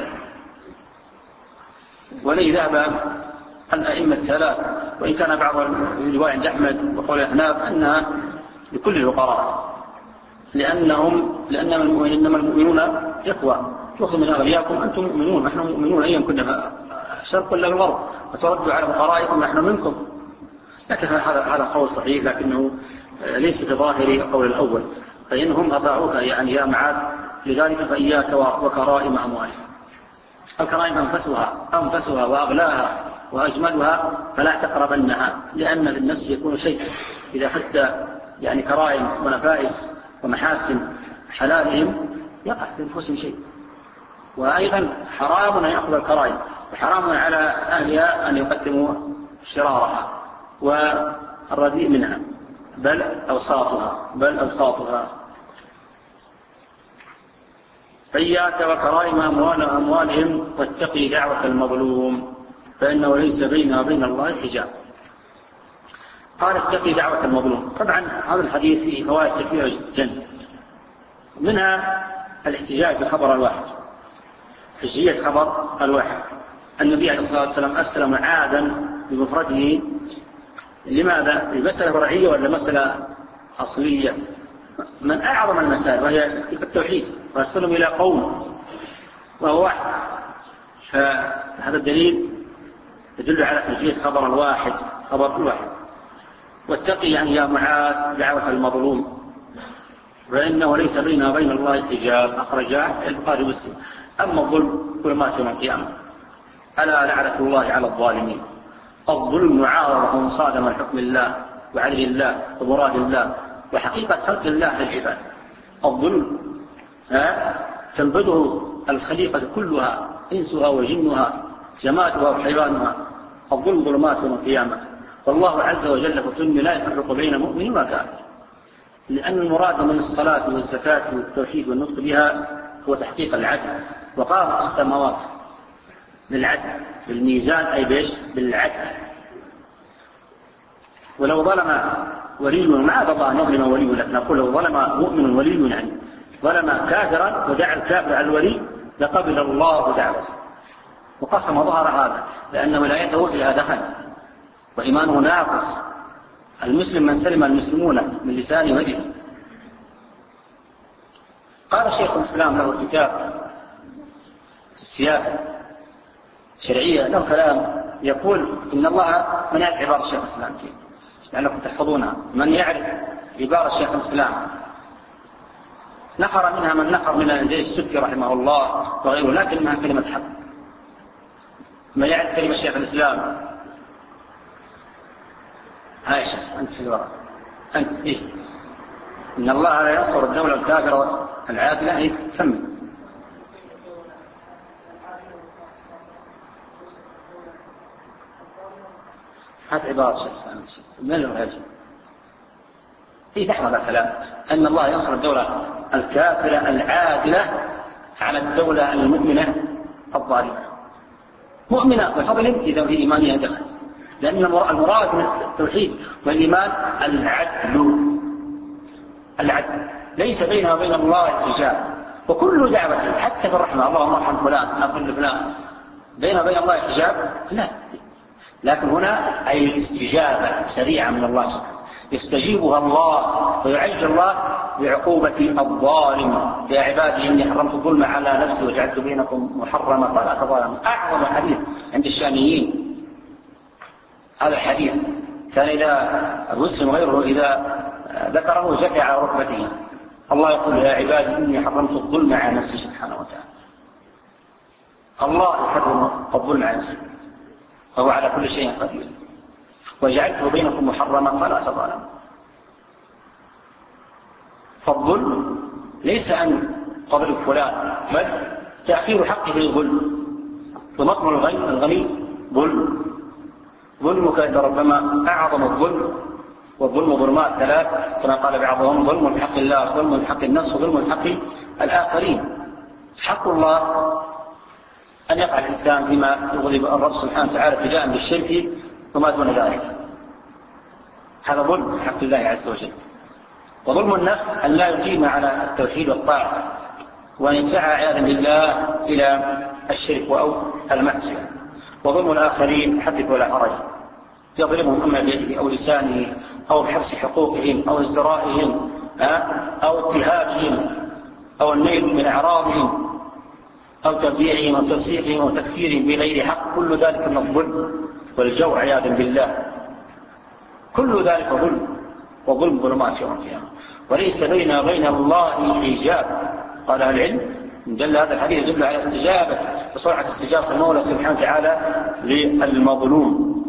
ولي ذهب الأئمة الثلاث وإن كان بعض الرواية عند أحمد وقول الأحناف أنها لكل الفقراء لأنهم لأن إنما المؤمنون إخوة تأخذ من أغنياءكم أنتم مؤمنون نحن مؤمنون أيام كنا شرق ولا الغرب وتردوا على فقرائكم نحن منكم. لكن هذا هذا قول صحيح لكنه ليس كظاهر القول الأول. فإنهم أطاعوك يعني يا معاذ لذلك فإياك وكرائم أموالهم. الكرائم أنفسها أنفسها وأغلاها وأجملها فلا تقربنها لأن للنفس يكون شيء إذا حتى يعني كرائم ونفائس ومحاسن حلالهم يقع في نفوسهم شيء. وأيضا حرام أن يأخذ الكرائم وحرام على أهلها أن يقدموا شرارها والرديء منها بل أوساطها بل أوساطها. فإياك وكرائم أموالهم واتقي دعوة المظلوم فإنه ليس بينها وبين الله حجاب. قال اتقي دعوة المظلوم. طبعا هذا الحديث فيه فوائد كثيرة جدا، منها الاحتجاج بخبر الواحد، حجية خبر الواحد. النبي عليه الصلاة والسلام أسلم معاذا بمفرده، لماذا؟ المسألة فرعية ولا مسألة أصلية؟ من أعظم المسائل وهي التوحيد، وأسلم إلى قوم وهو واحد. فهذا الدليل يدل على حجية خبر الواحد، خبر الواحد. واتقي يعني يا معاذ دعوة المظلوم فإنه ليس بينه وبين الله حجاب. أخرجاه البخاري ومسلم. أما الظلم ظلمات يوم القيامة، ألا لعنة الله على الظالمين. الظلم معارضة ومصادمة لحكم الله وعدل الله ومراد الله وحقيقة خلق الله للعباد. الظلم تنبذه الخليقة كلها، إنسها وجنها، جمادها وحيوانها. الظلم ظلمات يوم القيامة، والله عز وجل في الظلم لا يفرق بين مؤمن وكافر، لأن المراد من الصلاة والزكاة والتوحيد والنطق بها هو تحقيق العدل. وقامت السماوات بالعدل بالميزان، أي بيش بالعدل. ولو ظلم ولي، معاذ الله أن يظلم ولي، لكن نقول لو ظلم مؤمن ولي يعني ظلم كافرا ودعا الكافر على الولي لقبل الله دعوته. وقسم ظهر هذا لأن ولايته فيها دخل وإيمانه ناقص. المسلم من سلم المسلمون من لسانه ويده. قال شيخ الإسلام له كتاب السياسة الشرعية، له كلام يقول إن الله، من يعرف عبارة الشيخ الإسلام لأنكم تحفظونها، من يعرف عبارة الشيخ الإسلام نقر منها من نقر من زي السبكي رحمه الله وغيره، لكنها كلمة حق. من يعرف كلمة الشيخ الإسلام؟ هاي شيخ أنت في الوراء أنت إيه؟ إن الله لا ينصر الدولة الكافرة العادلة. إيه كمل. هات عبارة الشيخ الإسلام من الرجل في نحو هذا الكلام، أن الله ينصر الدولة الكافرة العادلة على الدولة المؤمنة الظالمة. مؤمنة بفضل إذا في إيمانها دخل، لأن المراد من التوحيد والإيمان العدل. العدل ليس بينها وبين الله حجاب. وكل دعوة حتى في الرحمة، اللهم ارحم فلان أقل فلان، بينها وبين الله حجاب؟ لا. لكن هنا أي الاستجابة سريعة من الله سبحانه، يستجيبها الله ويعجل الله بعقوبة الظالم. يا عبادي إني حرمت الظلم على نفسي وجعلت بينكم محرما فلا تظالموا. أعظم حديث عند الشاميين هذا الحديث، كان إذا مسلم غيره إذا ذكره جكع على ركبته. الله يقول يا عبادي إني حرمت الظلم على نفسي سبحانه وتعالى. الله يحرم الظلم على نفسه وهو على كل شيء قدير. وجعلته بينكم محرما فلا تظالموا. فالظلم ليس أن قبل فلان، بل تأخير حقه الظلم. ومطمع الغني ظلم. ظلمك ربما أعظم الظلم، والظلم ظلمات ثلاث كما قال بعضهم: ظلم بحق الله، ظلم بحق النفس، وظلم بحق الآخرين. حق الله أن يقع الإنسان فيما يغضب الرب سبحانه وتعالى ابتداء بالشرك وما دون ذلك، هذا ظلم بحق الله عز وجل. وظلم النفس أن لا يقيم على التوحيد والطاعة، وأن يدفعها عياذا بالله إلى الشرك أو المعصية. وظلم الآخرين حدث ولا حرج، يظلمهم أما بيده أو لسانه أو بحبس حقوقهم أو ازدرائهم أو اتهامهم أو النيل من أعراضهم أو تبديعهم أو تفسيقهم أو تكفيرهم بغير حق. كل ذلك من الظلم والجور عياذا بالله. كل ذلك ظلم، وظلم ظلمات يوم القيامة، وليس بيننا وبين الله حجاب. قال أهل العلم إن دل هذا الحديث يدل على استجابة وسرعة استجابة المولى سبحانه وتعالى للمظلوم.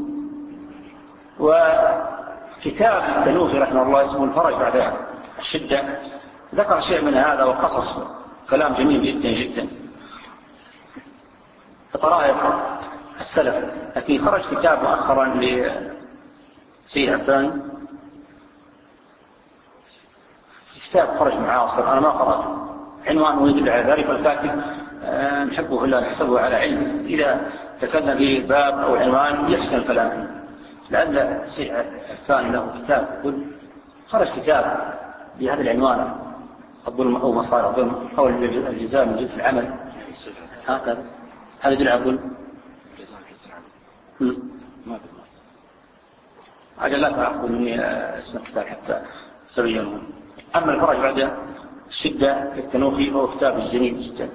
وكتاب التنوخي رحمه الله اسمه الفرج بعد الشدة ذكر شيء من هذا وقصص كلام جميل جدا جدا. فطرائق السلف. لكن خرج كتاب مؤخرا لسيد عبان، كتاب خرج معاصر أنا ما قرأته، عنوانه يدل على ذلك، والكاتب نحبه إلا نحسبه على علم، إذا تكلم في باب أو عنوان يحسن الكلام. لأن سيد عبان له كتاب يقول خرج كتاب بهذا العنوان، الظلم أو مصارع الظلم أو الجزاء من جنس العمل، هكذا هذا يدل على الظلم. أجل لا تأخذ مني اسم الكتاب حتى تبينه. أما الفرج بعد الشدة التنوخي هو كتاب جميل جدا،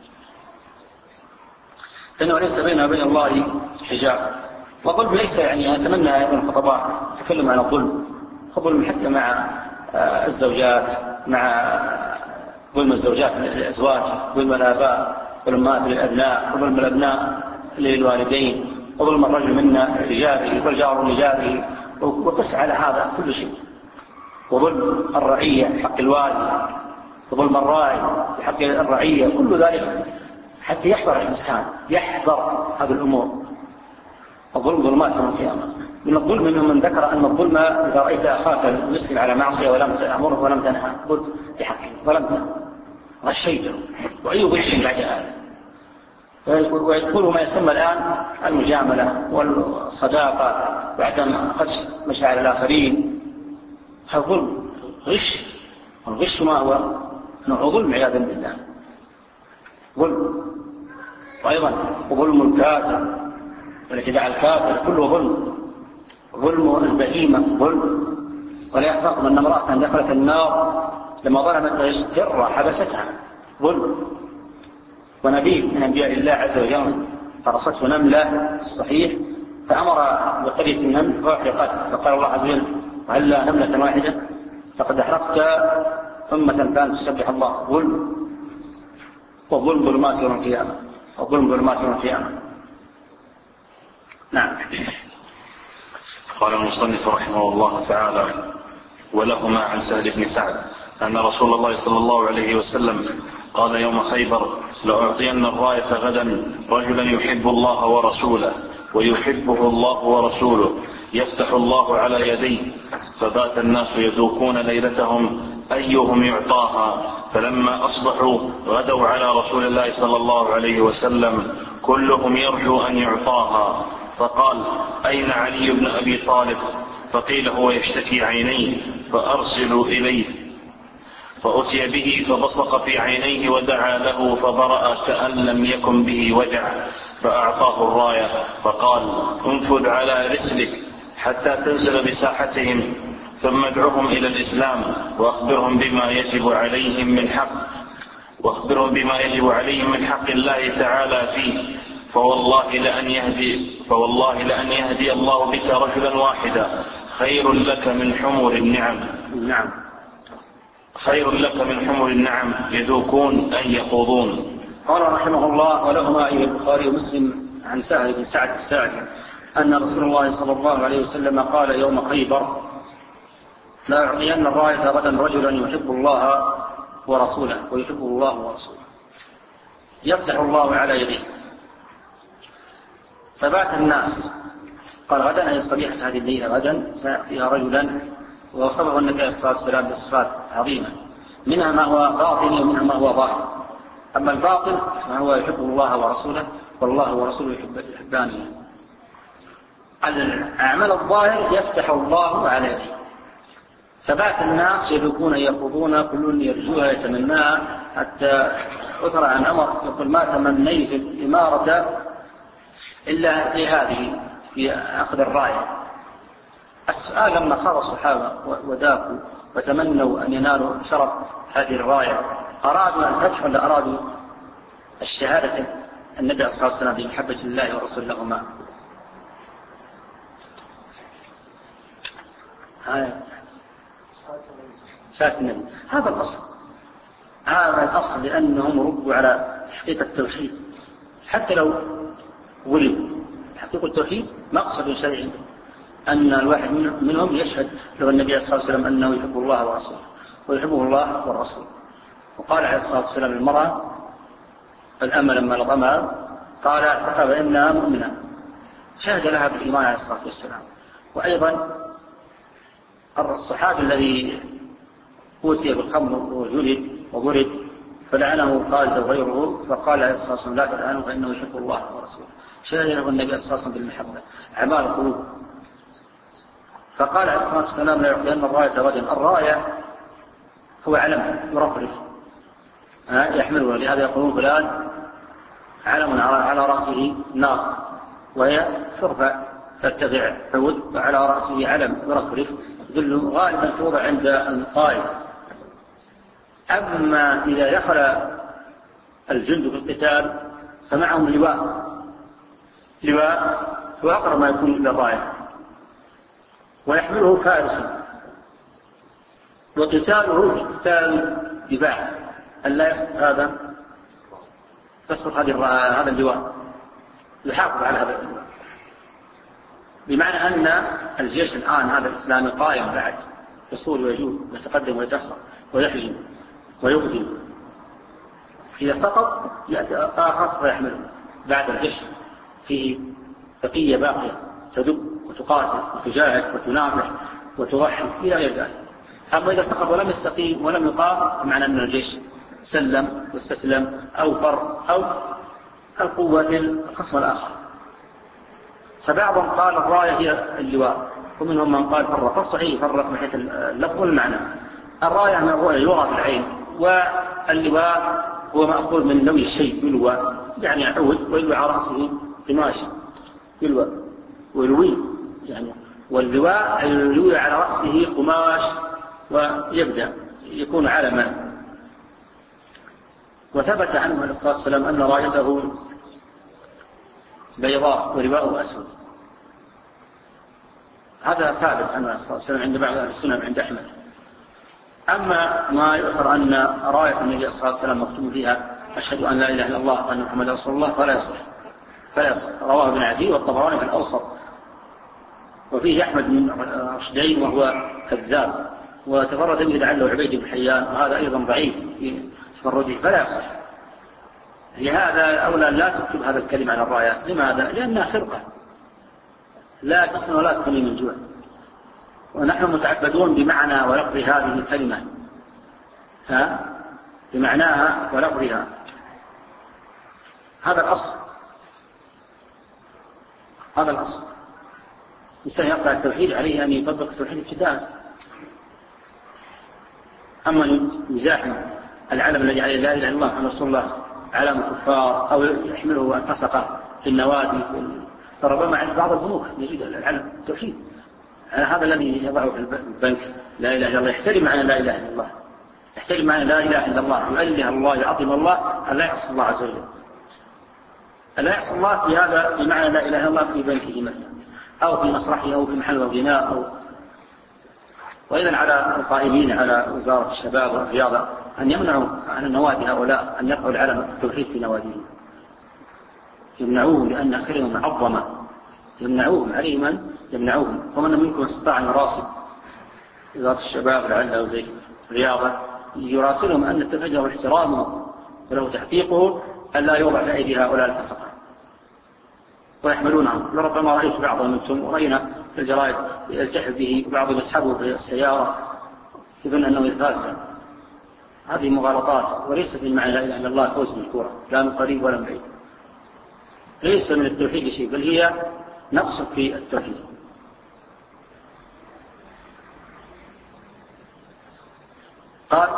لأنه ليس بينه وبين الله حجاب. والظلم ليس يعني أتمنى أيضا الخطباء تكلم عن الظلم، الظلم حتى مع الزوجات، مع ظلم الزوجات للأزواج، ظلم الآباء، ظلمات للأبناء، ظلم الأبناء للوالدين، وظلم الرجل منا لجاره والجار لجاره، وقس على هذا كل شيء. وظلم الرعية حق الوالي، وظلم الراعي حق الرعية، كل ذلك حتى يحذر الإنسان، يحذر هذه الأمور. الظلم ظلمات يوم القيامة. من الظلم منهم من ذكر أن الظلم إذا رأيت أخاك المسلم على معصية ولم تأمره ولم تنهى قلت بحقه ظلمته غشيته، وأي غش بعد هذا. ويدخل ما يسمى الآن المجاملة والصداقة وعدم خدش مشاعر الآخرين، هذا ظلم غش. والغش ما هو؟ نوع ظلم عياذا بالله، ظلم. وأيضا وظلم الكافر والاعتداء على الكافر كله ظلم. ظلم البهيمة ظلم. ولا يحفظ أن امرأة دخلت النار لما ظلمت جرة حبستها ظلم. ونبي من أنبياء الله عز وجل فرصته نملة الصحيح فأمر بقرية النمل فأحرقت، فقال الله عز وجل هلا نملة واحدة فقد أحرقت أمة كانت تسبح الله. ظلم. والظلم ظلمات يوم القيامة، والظلم ظلمات يوم القيامة. نعم. قال المصنف رحمه الله تعالى: ولهما عن سهل بن سعد أن رسول الله صلى الله عليه وسلم قال يوم خيبر: لأعطين الراية غدا رجلا يحب الله ورسوله ويحبه الله ورسوله يفتح الله على يديه. فبات الناس يذوقون ليلتهم أيهم يعطاها، فلما أصبحوا غدوا على رسول الله صلى الله عليه وسلم كلهم يرجو أن يعطاها. فقال: أين علي بن أبي طالب؟ فقيل: هو يشتكي عينيه فأرسلوا إليه. فأتي به فبصق في عينيه ودعا له فبرأ كأن لم يكن به وجع، فأعطاه الراية فقال: انفذ على رسلك حتى تنزل بساحتهم، ثم ادعهم إلى الإسلام وأخبرهم بما يجب عليهم من حق وأخبرهم بما يجب عليهم من حق الله تعالى فيه. فوالله لأن يهدي فوالله لأن يهدي الله بك رجلا واحدا خير لك من حمر النعم. نعم. خير لك من حمر النعم يذوقون أن يخوضون. قال رحمه الله: ولهما أي البخاري ومسلم عن سهل بن سعد الساعدي أن رسول الله صلى الله عليه وسلم قال يوم خيبر: لا أعطين الراية غدا رجلا يحب الله ورسوله ويحبه الله ورسوله يفتح الله على يديه. فبات الناس، قال غدا أي صبيحة هذه الليلة، غدا سيأتيها رجلا ووصفه النبي صلى الله عليه وسلم بصفات عظيمة، منها ما هو باطن ومنها ما هو ظاهر. أما الباطن فهو يحب الله ورسوله والله ورسوله يحبانه. الأعمال الظاهر يفتح الله على يديه. فبات الناس يذوقون يخوضون كل يرجوها يتمناها، حتى أثر عن عمر يقول: ما تمنيت الإمارة إلا في هذه، في أخذ الراية. السؤال لما خاض الصحابة وذاقوا وتمنوا أن ينالوا شرف هذه الراية، أرادوا أن تدخل ولا أرادوا الشهادة النبي صلى الله عليه وسلم بمحبة الله ورسوله لهما؟ شهادة النبي. هذا الأصل، هذا الأصل، لأنهم ربوا على تحقيق التوحيد. حتى لو ولد تحقيق التوحيد مقصد شرعي، أن الواحد منهم يشهد له النبي صلى الله عليه وسلم أنه يحب الله ورسوله ويحبه الله والرسول. وقال عليه الصلاة والسلام المرأة الأمة لما لطمها قال: فإنها مؤمنة شهد لها بالإيمان عليه الصلاة والسلام. وأيضا الصحابي الذي أوتي بالخمر وجلد وضرب فلعنه خالد وغيره، فقال عليه الصلاة والسلام لا تلعنه فإنه يحب الله ورسوله. شهد له النبي صلى الله عليه وسلم بالمحبة أعمال القلوب. فقال عليه الصلاة والسلام لا يعطين الراية غدا. الراية هو علم يرفرف يحمله، لهذا يقولون فلان علم على رأسه نار وهي ترفع ترتفع عود وعلى رأسه علم يرفرف ذل غالبا توضع عند القائد. أما إذا دخل الجند في القتال فمعهم لواء، لواء هو أقرب ما يكون إلى الراية ويحمله فارس، وقتاله قتال دفاع ألا يسقط هذا تسقط هذا اللواء، يحافظ على هذا اللواء. بمعنى أن الجيش الآن هذا الإسلامي قائم بعد يصول ويجود ويتقدم ويتأخر ويحجم ويقدم. إذا سقط يأتي آخر فيحمله بعد الجيش فيه بقية باقية تدب وتقاتل وتجاهد وتنافح وتضحي إلى غير ذلك. أما إذا سقط ولم يستقيم ولم يقام معنى أن الجيش سلم واستسلم أو فر أو القوة القسم الآخر. فبعضهم قال الراية هي اللواء ومنهم من قال فرق. الصحيح فرق من حيث اللفظ والمعنى. الراية من الرؤية يرى بالعين، واللواء هو مأخوذ من لوي الشيء يلوى، يعني عود ويلوى على رأسه قماش يلوى ويلوي يعني، واللواء يلوي على رأسه قماش ويبدأ يكون علما. وثبت عنه عليه الصلاة والسلام أن رايته بيضاء ولواءه أسود. هذا ثابت عنه عليه الصلاة والسلام عند بعض أهل السنة عند أحمد. أما ما يؤثر أن راية النبي صلى الله عليه وسلم مكتوب فيها أشهد أن لا إله إلا الله وأن محمد رسول الله فلا يصح فلا يصح. رواه ابن عدي والطبراني في الأوسط، وفيه أحمد بن رشدين وهو كذاب، وتفرد به لعله عبيد بن حيان وهذا أيضا ضعيف في تفرده فلا يصح. لهذا أولا لا تكتب هذا الكلمة على الرايات. لماذا؟ لأنها فرقة لا تسمن ولا تغني من جوع، ونحن متعبدون بمعنى ولفظ هذه الكلمة ها بمعناها ولفظها. هذا الأصل هذا الأصل الإنسان يقرأ التوحيد عليه أن يطبق التوحيد ابتداء. أما يزاحم العلم الذي عليه لا إله إلا الله محمد رسول الله علم الكفار أو يحمله أنفسقه في النوادي، فربما عند بعض البنوك نجد العلم التوحيد على هذا الذي يضعه في البنك لا إله إلا الله، يحترم معنى لا إله إلا الله، يحترم معنى لا إله إلا الله، يؤله الله يعظم الله، ألا يعصي الله عز وجل، ألا يعصي الله في هذا بمعنى لا إله إلا الله في بنكه مثلا أو في مسرحه أو في محل الغناء أو. وإذا على القائمين على وزارة الشباب والرياضة أن يمنعوا عن النوادي هؤلاء أن يقعوا العلم التوحيد في نواديهم، يمنعوهم لأن كلمة معظمة، يمنعوهم عليهم أن يمنعوهم. ومن منكم استطاع أن يراسل وزارة الشباب لعله زي الرياضة يراسلهم أن التوحيد له احترامه وله تحقيقه ألا يوضع في أيدي هؤلاء الفسقة ويحملونهم. لربما رأيت بعضهم منكم ورأينا في الجرائد يلتحف به وبعضهم يسحبه في السيارة يظن أنه يتفاسد. هذه مغالطات وليست من معنى لا إله إلا الله فوز بالكورة لا من قريب ولا من بعيد، ليس من التوحيد شيء بل هي نقص في التوحيد. قال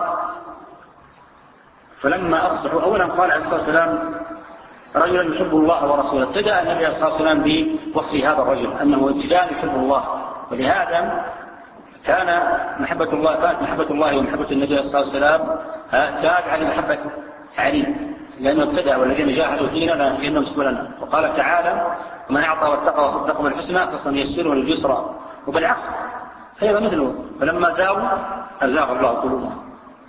فلما أصبحوا أولا قال عليه الصلاة والسلام رجلا يحب الله ورسوله. ابتدأ النبي عليه الصلاة والسلام بوصف هذا الرجل أنه ابتداء يحب الله، ولهذا كان محبة الله كانت محبة الله ومحبة النبي صلى الله عليه وسلم تابعة لمحبة علي، لأنه ابتدأ والذين جاهدوا فينا لأنهم سبلنا. وقال تعالى ومن أعطى واتقى وصدق بالحسنى فسنيسره لليسرى، وبالعكس هذا مثله فلما زاغوا أزاغ الله قلوبهم.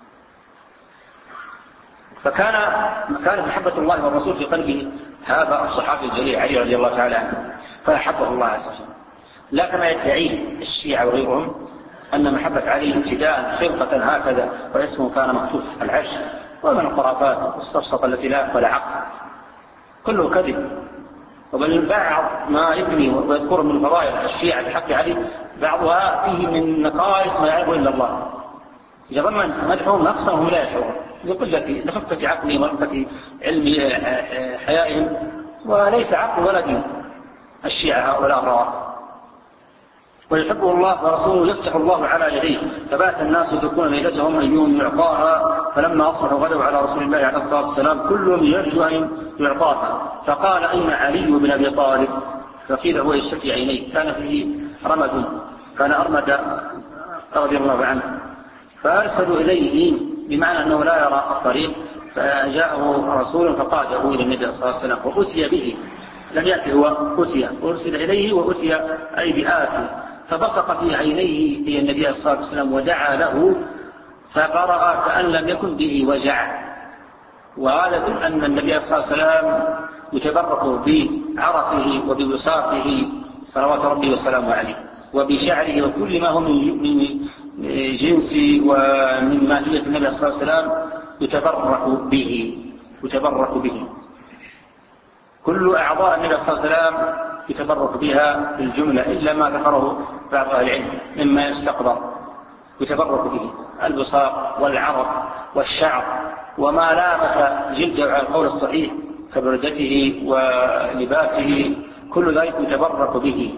فكان كانت محبة الله والرسول في قلبه هذا الصحابي الجليل علي رضي الله تعالى عنه فأحبه الله عز وجل. لا كما يدعيه الشيعة وغيرهم أن محبة علي ابتداء خلقة هكذا واسمه كان مكتوب في العرش، ومن الخرافات والسفسطة التي لا ولا عقل كله كذب. وبل بعض ما يبني ويذكر من فضائل الشيعة بحق علي بعضها فيه من نقائص ما يعرفه إلا الله، يظن مدحهم نقصا وهم لا يشعرون لقلة لخفة عقلهم ورقة علم حيائهم، وليس عقل ولا دين الشيعة هؤلاء الروافض. ويحبه الله ورسوله يفتح الله على يديه، فبات الناس يدركون ليلتهم أيهم يعطاها، فلما أصبحوا غدوا على رسول الله عليه الصلاة والسلام كلهم يرجو أن يعطاها، فقال أين علي بن أبي طالب؟ فقيل هو يشتكي عينيه، كان فيه رمد، كان أرمد رضي الله عنه، فأرسلوا إليه بمعنى أنه لا يرى الطريق، فجاءه رسول فقاده إلى النبي صلى الله عليه وسلم وأتي به، لم يأتي هو أتي، أرسل إليه وأتي أي بآتي، فبصق في عينيه في النبي صلى الله عليه وسلم ودعا له فبرأ كأن لم يكن به وجع. وهذا يدل أن النبي صلى الله عليه وسلم يتبرك بعرقه وبوساطه صلوات ربي وسلامه عليه وبشعره وكل ما هو من جنس ومن ماهية النبي صلى الله عليه وسلم يتبرك به يتبرك به كل أعضاء النبي صلى الله عليه وسلم يتبرك بها في الجملة إلا ما ذكره بعض أهل العلم مما يستقبر يتبرك به البصاق والعرق والشعر وما لامس جلده على القول الصحيح كبردته ولباسه، كل ذلك يتبرك به.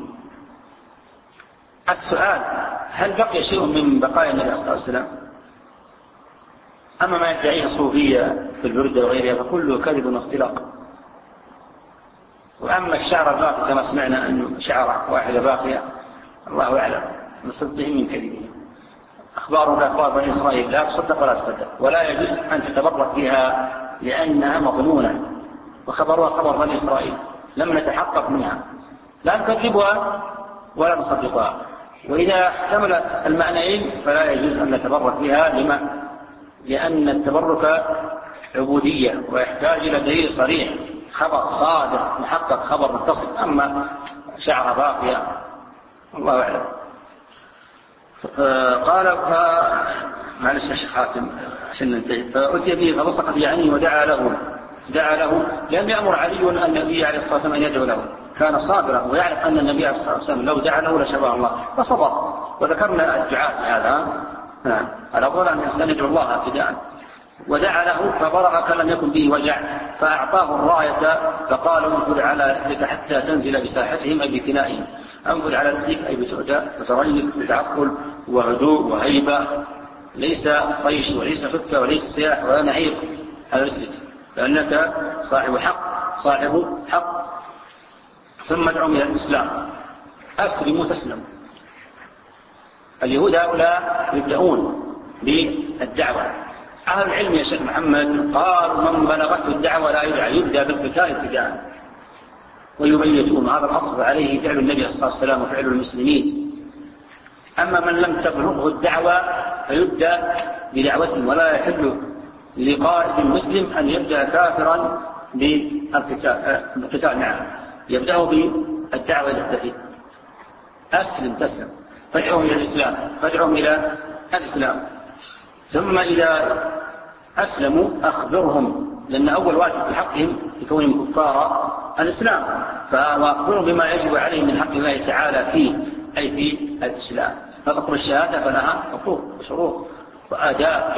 السؤال: هل بقي شيء من بقايا النبي صلى الله عليه وسلم؟ أما ما يدعيه الصوفية في البردة وغيرها فكله كذب واختلاق. وأما الشعر الباقي كما سمعنا أنه شعر واحدة باقية الله أعلم من صدقهم من كذبهم. أخبارهم بأخبار بني إسرائيل لا تصدق ولا تصدق، ولا يجوز أن تتبرك بها لأنها مضمونة، وخبرها خبر بني إسرائيل لم نتحقق منها، لا نكذبها ولا نصدقها. وإذا احتملت المعنيين فلا يجوز أن نتبرك بها. لما؟ لأن التبرك عبودية ويحتاج إلى دليل صريح، خبر صادق محقق، خبر متصل. أما شعر باقية الله أعلم. قال معلش يا شيخ حاتم عشان ننتهي. فأتي به فبصق في عينه ودعا له دعا له لم يأمر علي أن النبي عليه الصلاة والسلام أن يدعو له، كان صابرا ويعرف أن النبي عليه الصلاة والسلام لو دعا له لشفاه الله فصبر. وذكرنا الدعاء هذا نعم الأفضل أن الإنسان يدعو الله ابتداء. ودعا له فبرأ كان لم يكن به وجع، فأعطاه الراية فقال: انظر على رسلك حتى تنزل بساحتهم أي بفنائهم. انظر على رسلك أي بتعداء وتريك وتعقل وهدوء وهيبة، ليس طيش وليس فكة وليس سياح ولا نعيق على رسلك، لأنك صاحب حق صاحب حق. ثم ادعوهم إلى الإسلام، أسلموا تسلموا. اليهود هؤلاء يبدأون بالدعوة. أهل العلم يا شيخ محمد قال: من بلغته الدعوة لا يدعى، يبدأ بالقتال ابتداء ويبيتون. هذا الأصل عليه فعل النبي صلى الله عليه وسلم وفعل المسلمين. أما من لم تبلغه الدعوة فيبدأ بدعوته، ولا يحل لقائد مسلم أن يبدأ كافرا بالقتال. نعم يبدأ بالدعوة إلى التوحيد، أسلم تسلم، فادعوهم إلى الإسلام، فادعوهم إلى الإسلام. ثم إذا أسلموا أخبرهم، لأن أول واجب في حقهم لكونهم كفارا الإسلام، فأخبرهم بما يجب عليهم من حق الله تعالى فيه أي في الإسلام. فذكر الشهادة فلها حقوق وشروط وآداب،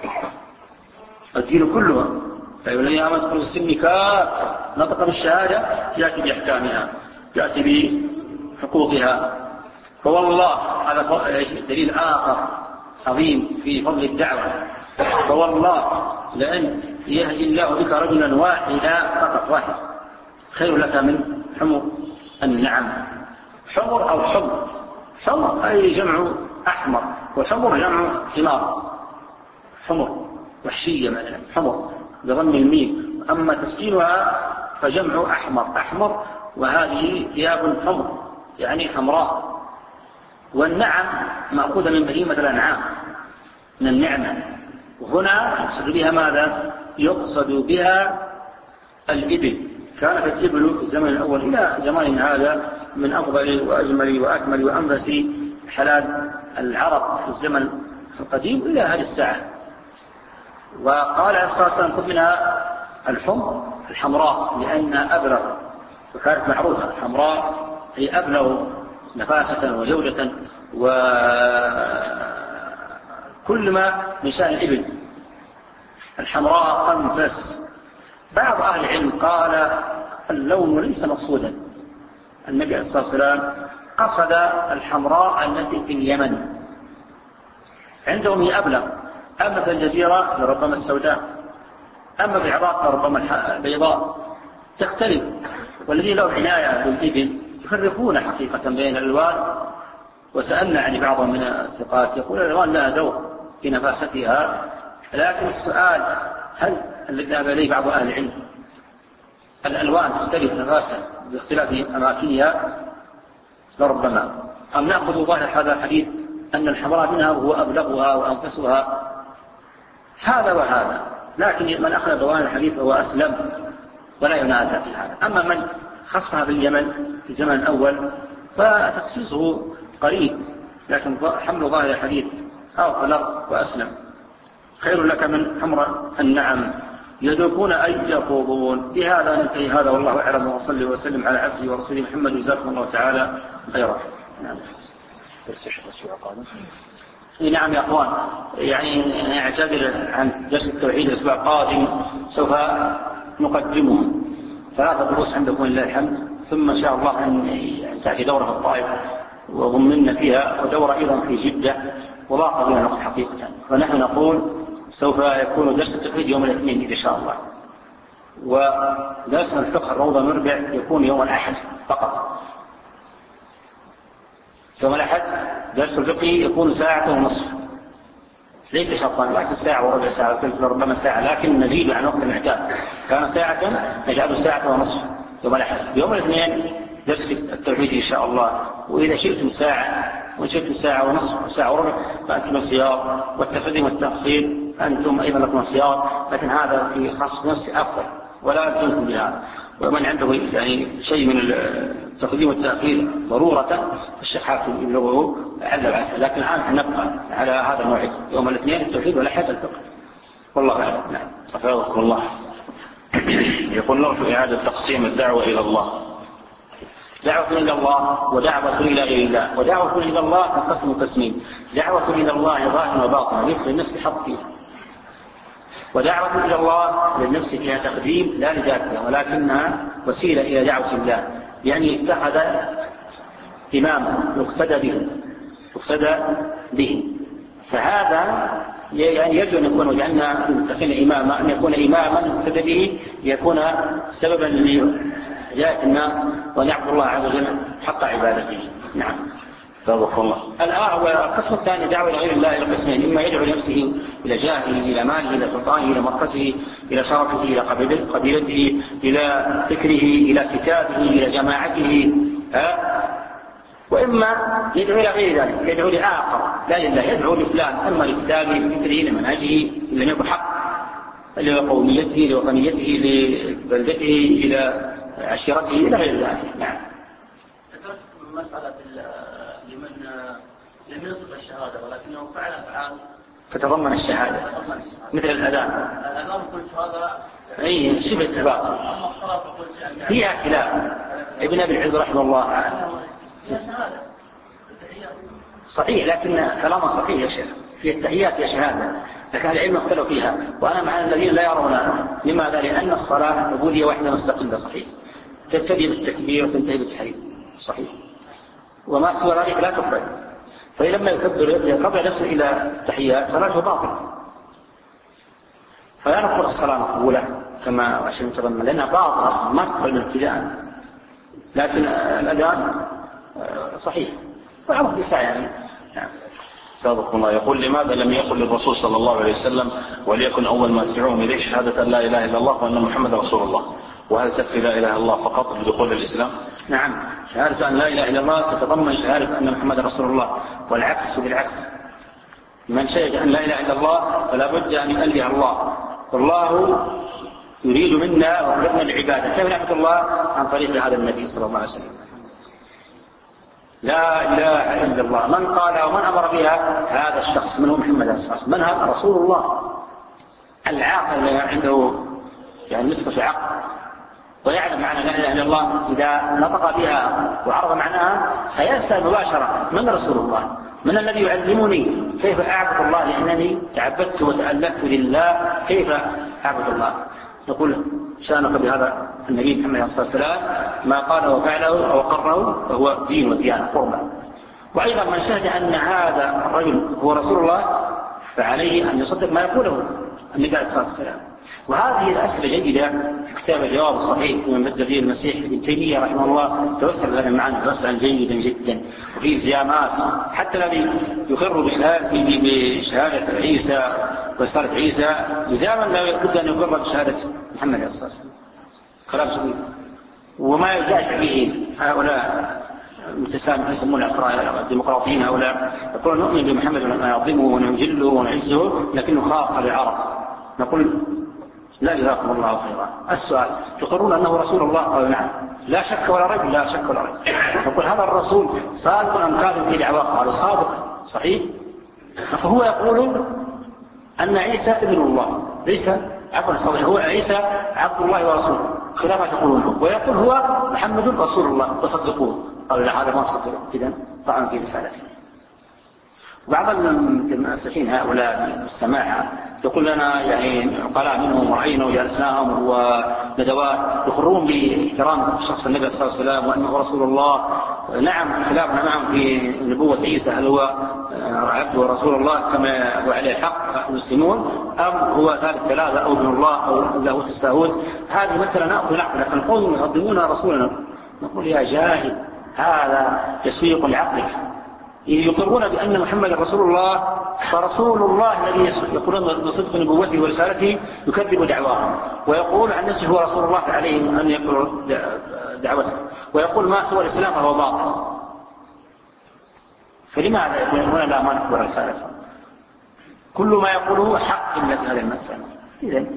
الدين كله. فيقول لي آمنت كل السن كافة، نطق بالشهادة يأتي بأحكامها، يأتي بحقوقها. فوالله هذا دليل آخر عظيم في فضل الدعوة. فوالله لأن يهدي الله بك رجلا واحدا فقط واحد خير لك من حمر النعم. حمر أو حمر، حمر أي جمع أحمر، وحمر جمع حمار. حمر وحشية مثلا حمر بضم الميم، أما تسكينها فجمع أحمر أحمر، وهذه ثياب حمر يعني حمراء. والنعم مأخوذة من بهيمة الأنعام من النعمة، وهنا يقصد بها ماذا؟ يقصد بها الإبل. كانت الإبل في الزمن الأول إلى زمان هذا من أفضل وأجمل وأكمل وأنفس حلال العرب في الزمن القديم إلى هذه الساعة. وقال عليه الصلاة والسلام: خذ منها الحمر الحمراء لأنها أبلغ وكانت معروفة. الحمراء هي أبلغ نفاسة وجودة وكل ما من شأن الإبل. الحمراء أنفس. بعض أهل العلم قال اللون ليس مقصودا، النبي عليه الصلاة والسلام قصد الحمراء التي في اليمن، عندهم هي أبلغ. أما في الجزيرة لربما السوداء، أما في العراق لربما البيضاء، تختلف. والذين لهم عناية بالإبل يفرقون حقيقة بين الألوان. وسألنا عن بعض من الثقات يقول الألوان لها دور في نفاستها، لكن السؤال هل ذهب إليه بعض أهل العلم الألوان تختلف نفاسة باختلاف أماكنها لربما، أم نأخذ ظاهر هذا الحديث أن الحمراء منها وهو أبلغها وأنفسها؟ هذا وهذا، لكن من أخذ ظاهر الحديث هو أسلم ولا ينازع في هذا. أما من خصها باليمن في الزمن الأول فتخصيصه قريب، لكن حمل ظاهر الحديث أغلق وأسلم. خير لك من حمر النعم يدوكون أي يفوضون. بهذا ننتهي هذا، والله أعلم، وصلي وسلم على عبده ورسوله محمد، جزاكم الله تعالى خيرا. نعم. نعم يا أخوان، يعني أعتذر عن درس التوحيد الأسبوع القادم، سوف نقدمه ثلاثة دروس عندكم لله الحمد، ثم إن شاء الله أن تأتي دورة في الطائف وضمنا فيها، ودورة أيضا في جدة، وضاق بنا الوقت حقيقة. ونحن نقول سوف يكون درس التوحيد يوم الاثنين إن شاء الله، ودرس الفقه الروضة المربع يكون يوم الأحد فقط. يوم الأحد درس الفقه يكون ساعة ونصف، ليس شرطا، لكن ساعة وربع ساعة ربما ساعة، لكن نزيد عن وقت المعتاد. كان ساعة نجعله ساعة ونصف يوم الأحد. يوم الاثنين درس التوحيد إن شاء الله، وإذا شئتم ساعة وشئتم ساعة ونصف وساعة وربع فأنتم الخيار، والتقديم والتأخير أنتم أيضا لكم الخيار، لكن هذا في خاص نفسي أفضل ولا أنتم بهذا. ومن عنده يعني شيء من التقديم والتأخير ضرورة الشيخ حاسم يبلغه على العسل، لكن الآن نبقى على هذا الموعد يوم الاثنين التوحيد والأحد الفقه، والله أعلم. نعم. حفظكم الله. يقول نرجو إعادة تقسيم الدعوة إلى الله. دعوة إلى الله ودعوة إلى غير الله. ودعوة إلى الله تنقسم قسمين: دعوة إلى الله ظاهرا وباطنا ليس للنفس حق فيها، ودعوة إلى الله للنفس فيها تقديم لا لذاتها ولكنها وسيلة إلى دعوة الله، يعني اتخذ إماما يقتدى به يقتدى به فهذا يعني يجب أن يكون، وجعلنا المتقين إماما، أن يكون إماما يقتدى به ليكون سببا لهداية الناس ونعبد الله عز وجل حق عبادته. نعم. تبارك الله. القسم الثاني دعوة إلى غير الله إلى قسمين: إما يدعو لنفسه إلى جاهه إلى ماله إلى سلطانه إلى مركزه إلى شرفه إلى قبيلته إلى فكره إلى كتابه إلى جماعته، وإما يدعو إلى غير ذلك، يدعو لآخر لا لله، يدعو لفلان، أما لكتابه لفكره لمنهجه إلى يكون حق، إلى قوميته لوطنيته لبلدته إلى عشيرته إلى غير ذلك. نعم. مسألة لمن لم ينطق الشهادة ولكنه فعل أفعال فتضمن الشهادة مثل الأذان. الأذان قلت هذا أي شبه اتفاق. فيها خلاف. ابن أبي العز رحمه الله صحيح، لكن كلامه صحيح يا شيخ، في التحيات يا شهادة، لكن العلم اختلف فيها، وأنا مع الذين لا يرون. لماذا؟ لأن الصلاة عبودية واحدة مستقلة صحيح، تبتدي بالتكبير وتنتهي بالتحريم صحيح، وما سوى ذلك لا تقبل. فلما يكبر قبل يصل إلى التحيات صلاته باطلة، فلا نقول الصلاة مقبولة كما عشان نتضمن، لأنها باطلة أصلا ما تقبل من ابتداء، لكن الأذان صحيح وعرف بساعة يعني. نعم. سابق الله. يقول لماذا لم يقل للرسول صلى الله عليه وسلم وليكن أول ما تدعوهم إليه شهادة لا إله إلا الله وأن محمد رسول الله؟ وهل تكفي لا إله إلا الله فقط لدخول الإسلام؟ نعم، شهادة أن لا إله إلا الله تتضمن شهادة أن محمد رسول الله، والعكس بالعكس. من شهد أن لا إله إلا الله فلا بد أن يؤله الله، والله يريد منا وقربنا العبادة. كيف نعبد الله؟ عن طريق هذا النبي صلى الله عليه وسلم. لا إله إلا الله من قال ومن أمر بها هذا الشخص، من هو محمد صلى الله عليه وسلم؟ من هذا؟ رسول الله العاقل اللي عنده يعني نسبة عقل ويعلم معنى لا إله إلا الله، إذا نطق بها وعرض معناها سيسأل مباشرة: من رسول الله؟ من الذي يعلمني كيف أعبد الله؟ لأنني تعبدت وتألفت لله، كيف أعبد الله؟ نقول: شأنك بهذا النبي محمد صلى الله عليه وسلم ما قاله وفعله أو قرره فهو دين وديانة قربة. وأيضا من شهد أن هذا الرجل هو رسول الله فعليه أن يصدق ما يقوله النبي عليه الصلاة والسلام. وهذه الأسئلة جيدة في كتاب الجواب الصحيح من بدل فيه المسيح ابن تيمية رحمه الله، توسل هذا المعنى توسلا جيدا جدا، وفيه التزامات. حتى الذي يقر بشهادة عيسى ورسالة عيسى لزاما لا يبد أن يقر بشهادة محمد صلى الله عليه وسلم. كلام سبيل. وما يجاز به هؤلاء المتسامح يسمون الديمقراطيين، هؤلاء يقولون نؤمن بمحمد ونعظمه ونجله ونعزه لكنه خاص للعرب. نقول: لا جزاكم الله خيرا. السؤال: تقرون أنه رسول الله؟ قالوا: نعم. لا شك ولا ريب؟ لا شك ولا ريب. نقول: هذا الرسول صادق أم كاذب في دعواه؟ قالوا: صادق. صحيح. فهو يقول أن عيسى ابن الله، ليس عفوا صحيح، هو عيسى عبد الله ورسوله خلاف ما تقولون، ويقول هو محمد رسول الله وصدقوه. قالوا: لا، هذا ما صدقوه، إذن طعن في رسالته. بعض المؤسسين هؤلاء السماعة يقول لنا يعني عقلاء منهم ورأينا وجلسناهم وندوات يقرون باحترام شخص النبي صلى الله عليه وسلم وأنه رسول الله. نعم، خلافنا معهم في نبوة عيسى، هل هو عبد ورسول الله كما هو عليه الحق المسلمون، أم هو ثالث ثلاثة أو ابن الله أو له تساهل؟ هذه مثلا نأخذ نحن لكن قوم يقدمون رسولنا. نقول: يا جاهل، هذا تسويق لعقلك. يقرون بأن محمد رسول الله، فرسول الله الذي يقولون بصدق نبوته ورسالته يكذب دعواه، ويقول عن نفسه هو رسول الله فعليهم أن يقولوا دعوته، ويقول ما سوى الإسلام فهو باطل. فلماذا يقول هنا لا ما نقبل رسالته؟ كل ما يقوله حق إلا في هذا المسألة. إذن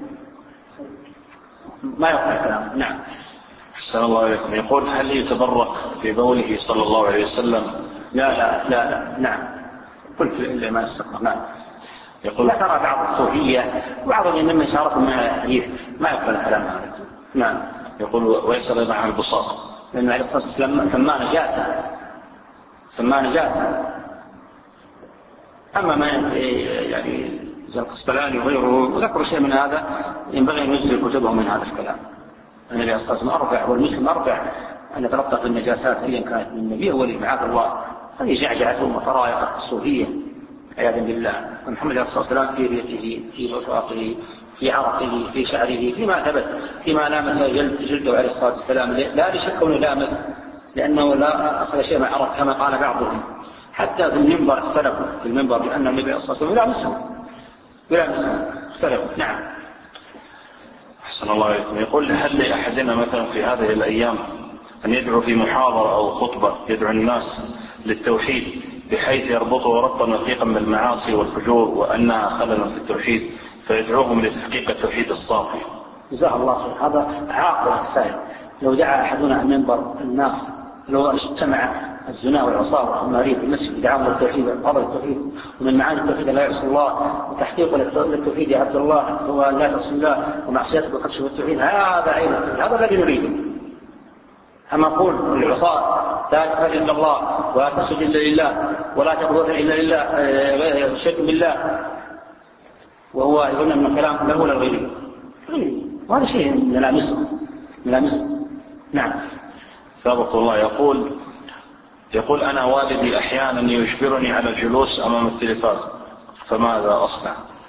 ما يقول الكلام. نعم. أحسن الله عليكم. يقول: هل يتبرك في بوله صلى الله عليه وسلم؟ لا لا لا لا. نعم. قلت إلا ما يستقر. نعم. يقول: لا ترى بعض الصوفية وبعضهم إنما يشاركهم مع الحديث ما يقبل الكلام هذا. نعم. يقول: ويسأل أيضا عن البساط، لأن عليه الصلاة والسلام سماه نجاسة، سماه نجاسة. أما ما يعني زي القسطلاني وغيره وذكروا شيء من هذا ينبغي أن يجزل كتبهم من هذا الكلام. النبي عليه الصلاة والسلام أرجع والمسلم أرجع أن يتلطف بالنجاسات أيا كانت من النبي أولي معاذ الله. هذه جعجعتهم وطرائق الصوفية عياذا بالله. ومحمد عليه الصلاة والسلام في ريته، في وفاقه، في عرقه، في شعره، فيما ثبت، فيما لامس جلده عليه الصلاة والسلام، لا لشك أنه لامس، لأنه لا أخذ شيء من عرق كما قال بعضهم. حتى في المنبر اختلفوا في المنبر بأن النبي عليه الصلاة والسلام يلامسه يلامسه اختلفوا. نعم. أحسن الله عليكم. يقول: هل لأحدنا مثلا في هذه الأيام أن يدعو في محاضرة أو خطبة يدعو الناس للتوحيد بحيث يربطه ربطا وثيقا بالمعاصي والفجور وأنها خلل في التوحيد فيدعوهم لتحقيق التوحيد الصافي؟ جزاه الله خير. هذا عاقل السائل. لو دعا أحدنا عن منبر الناس، لو اجتمع الزنا والعصابة والخمارين في المسجد بدعاهم للتوحيد وقبل التوحيد، ومن معاني التوحيد لا يعصي الله، وتحقيق للتوحيد يا عبد الله هو لا تعصي الله، ومعصيته بقدش التوحيد، هذا عين هذا الذي نريده. أما أقول للعصاة لا تسجد إلا الله ولا تسجد إلا لله ولا تقبض إلا لله شرك بالله، وهو يقول أن الكلام له ولا غيره، وهذا شيء ملامسه ملامسه. نعم. ثابت الله يقول يقول أنا والدي أحيانا يجبرني على الجلوس أمام التلفاز فماذا أصنع؟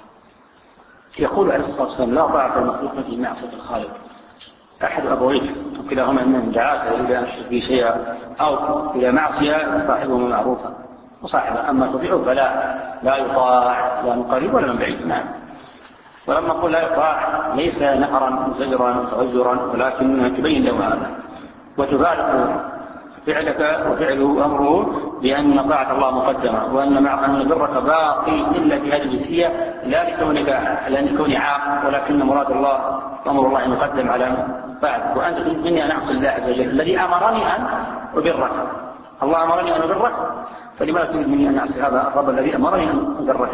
يقول عليه الصلاة والسلام: لا طاعة المخلوق في معصية الخالق. أحد أبويك وكلاهما من دعاته إلى أن يشرك به شيئا أو إلى معصية صاحبه معروفا وصاحبه، أما تطيعه فلا لا يطاع لا من قريب ولا من بعيد. نعم. ولما نقول لا يطاع ليس نهرا زجرا تغيرا، ولكن تبين له هذا وتفارق فعلك وفعله أمره بأن طاعة الله مقدمة، وأن مع أن برك باقي إلا في هذه الجزئية لا لكونك لأن كوني عاق، ولكن مراد الله أمر الله مقدم على طاعتك. وأنت مني أن أعصي الله عز وجل الذي أمرني أن أبرك. الله أمرني أن أبرك، فلماذا تريد مني أن أعصي هذا الرب الذي أمرني أن أبرك؟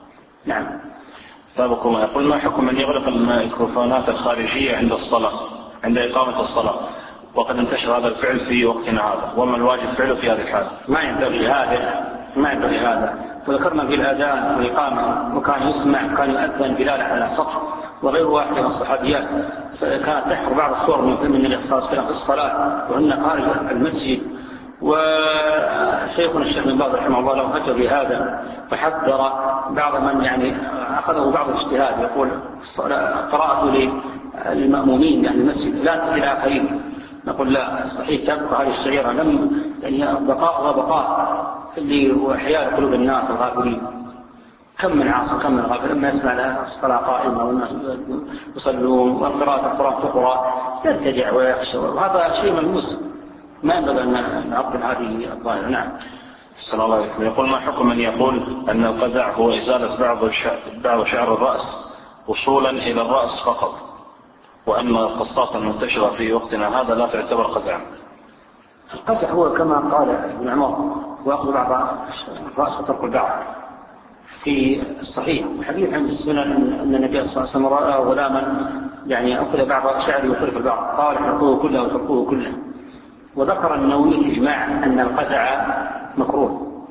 نعم. سابق الله يقول: ما حكم أن يغلق الميكروفونات الخارجية عند الصلاة عند إقامة الصلاة، وقد انتشر هذا الفعل في وقتنا هذا، وما الواجب فعله في هذه الحالة؟ ما ينبغي هذا، ما ينبغي هذا. وذكرنا في الأذان والإقامة وكان يسمع، كان يؤذن بلال على سطح وغير واحد من الصحابيات كانت تحفظ بعض الصور من فيلم النبي صلى الله عليه وسلم في الصلاة وهن خارج المسجد. وشيخنا الشيخ بن باز رحمه الله له فتوى بهذا فحذر بعض من يعني أخذه بعض الاجتهاد، يقول قراءته للمأمومين يعني المسجد لا تأتي الآخرين. نقول لا، صحيح تبقى هذه الشعيرة لم يعني بقاء وبقاء اللي هو إحياء قلوب الناس الغافلين. كم من عاصر كم من غافل لما يسمع لها الصلاة قائمة والناس يصلون والقراءة القرآن تقرأ يرتجع ويخشى، وهذا شيء ملموس ما ينبغي أن نعطل هذه الظاهرة. نعم. السلام الله عليكم. يقول ما حكم من يقول أن القزع هو إزالة بعض شعر الرأس وصولا إلى الرأس فقط، وأن القصات المنتشرة في وقتنا هذا لا تعتبر قزعا؟ القزع هو كما قال ابن عمر وأخذ بعض الرأس وترك البعض. في الصحيح حديث عند السنن أن النبي صلى الله عليه وسلم رأى غلاما يعني أخذ بعض شعره وترك البعض، قال احرقوه كله وتركوه كله. وذكر النووي الإجماع أن القزع مكروه.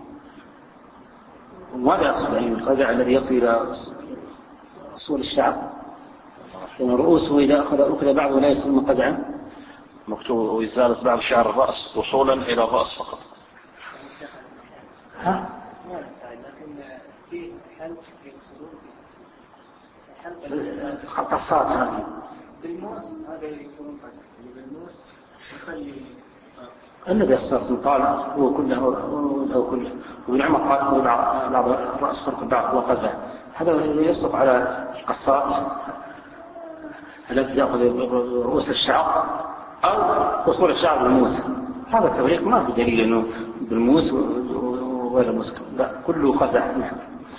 وماذا يصل يعني القزع الذي يصل إلى أصول الشعر؟ يعني رؤوسه إذا أخذ أخذ بعضه لا يصل قزعا. مكتوب إزالة بعض شعر الرأس وصولا إلى الرأس فقط. ها؟ القصات هذه بالموس هذا يكون قزع، بالموس يخلي النبي صلى الله عليه وسلم قال هو كله هو كله، وابن عمر قال هو بعض الرأس ترك البعض وقزع. هذا يصدق على القصات التي تأخذ رؤوس الشعر أو وصول الشعر بالموس. هذا تفريق ما في دليل أنه بالموس وغير الموس، لا كله قزع. نعم.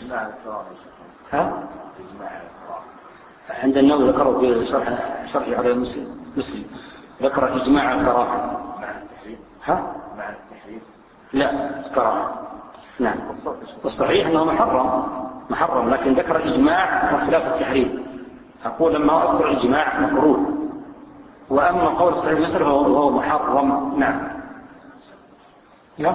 ها؟ عند النووي ذكره في شرح شرح على المسلم مسلم ذكر إجماع الكراهة. ها؟ مع التحريم؟ لا كراهة. نعم. والصحيح أنه محرم محرم لكن ذكر إجماع وخلاف التحريم. أقول لما أذكر إجماع مكروه، وأما قول الصحيح المسألة فهو محرم. نعم. لا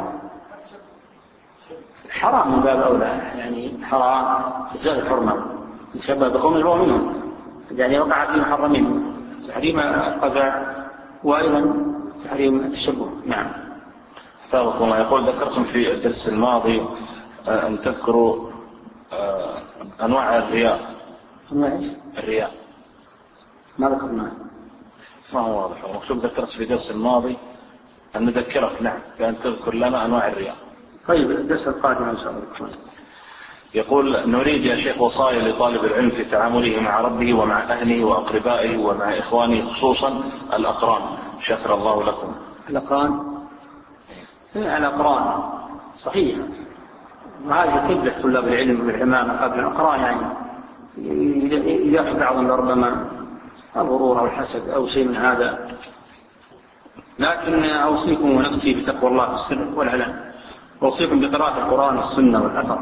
حرام من باب أولى، يعني حرام تزال الحرمة يتشبه بقوم اللي هو منهم، يعني وقع في محرمين تحريم القزع وأيضا تحريم التشبه. نعم. حفظكم الله. يقول ذكرتم في الدرس الماضي أن تذكروا أنواع الرياء. أنواع إيش؟ الرياء ما ذكرناه. ما هو واضح. مكتوب ذكرت في الدرس الماضي أن نذكرك نعم بأن تذكر لنا أنواع الرياء. طيب الدرس القادم إن شاء الله. يقول نريد يا شيخ وصايا لطالب العلم في تعامله مع ربه ومع أهله وأقربائه ومع إخوانه خصوصا الأقران، شكر الله لكم. الأقران الأقران صحيح، وهذه قبلة طلاب العلم والعلماء قبل الأقران، يعني إذا في بعضهم لربما الغرور أو الحسد أو شيء من هذا. لكن أوصيكم ونفسي بتقوى الله في السر والعلن، وأوصيكم بقراءة القرآن والسنة والأثر،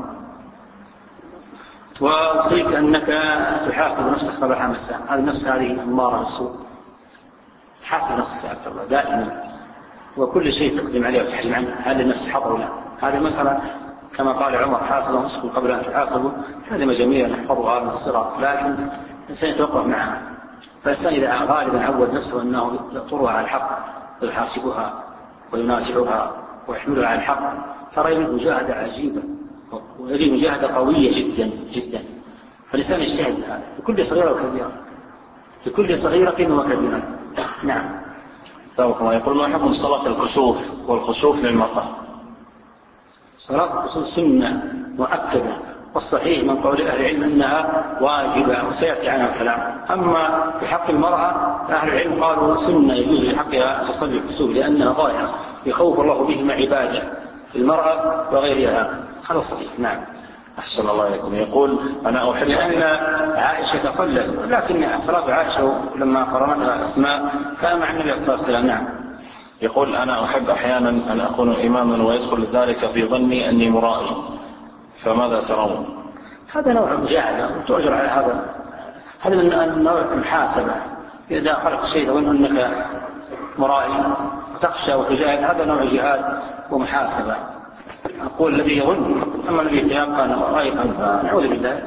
وأوصيك أنك تحاسب نفسك صباحا مساء. هذه النفس هذه أمارة بالسوء، حاسب نفسك أكثر الله دائما، وكل شيء تقدم عليه وتحجم عنه هذه النفس حظر له. هذه مسألة كما قال عمر حاسب نفسكم قبل أن تحاسبوا، كلمة جميلة نحفظها من الصراط، لكن الإنسان يتوقف معها. فالإنسان إذا غالبا عود نفسه أنه يطرها على الحق ويحاسبها وينازعها ويحملها على الحق، ترى مجاهدة عجيبة وهذه مجاهدة قوية جدا جدا. فالإنسان يجتهد هذا في صغيرة وكبيرة، في كل صغيرة وكبيرة. نعم. يقول ما حكم صلاة الكسوف والخسوف للمرأة؟ صلاة الكسوف سنة مؤكدة، والصحيح من قول أهل العلم أنها واجبة وسيأتي عنها الكلام. أما في حق المرأة أهل العلم قالوا سنة يجوز لحقها تصلي الكسوف لأنها ظاهرة يخوف الله بهما عباده المرأة وغيرها. هذا صحيح. نعم. أحسن الله عليكم. يقول أنا أحب لأن عائشة صلت، لكن صلاة عائشة لما قرنتها أسماء كان مع النبي صلى الله عليه وسلم. نعم. يقول أنا أحب أحيانا أن أكون إماما ويدخل ذلك في ظني أني مرائي، فماذا ترون؟ هذا نوع مجاهدة وتؤجر على هذا. هذا من نوع المحاسبة. إذا خلق الشيء تظن أنك مرائي وتخشى وتجاهد، هذا نوع جهاد ومحاسبة. أقول الذي يظن، أما الذي يتيقن ورائقا فنعوذ بالله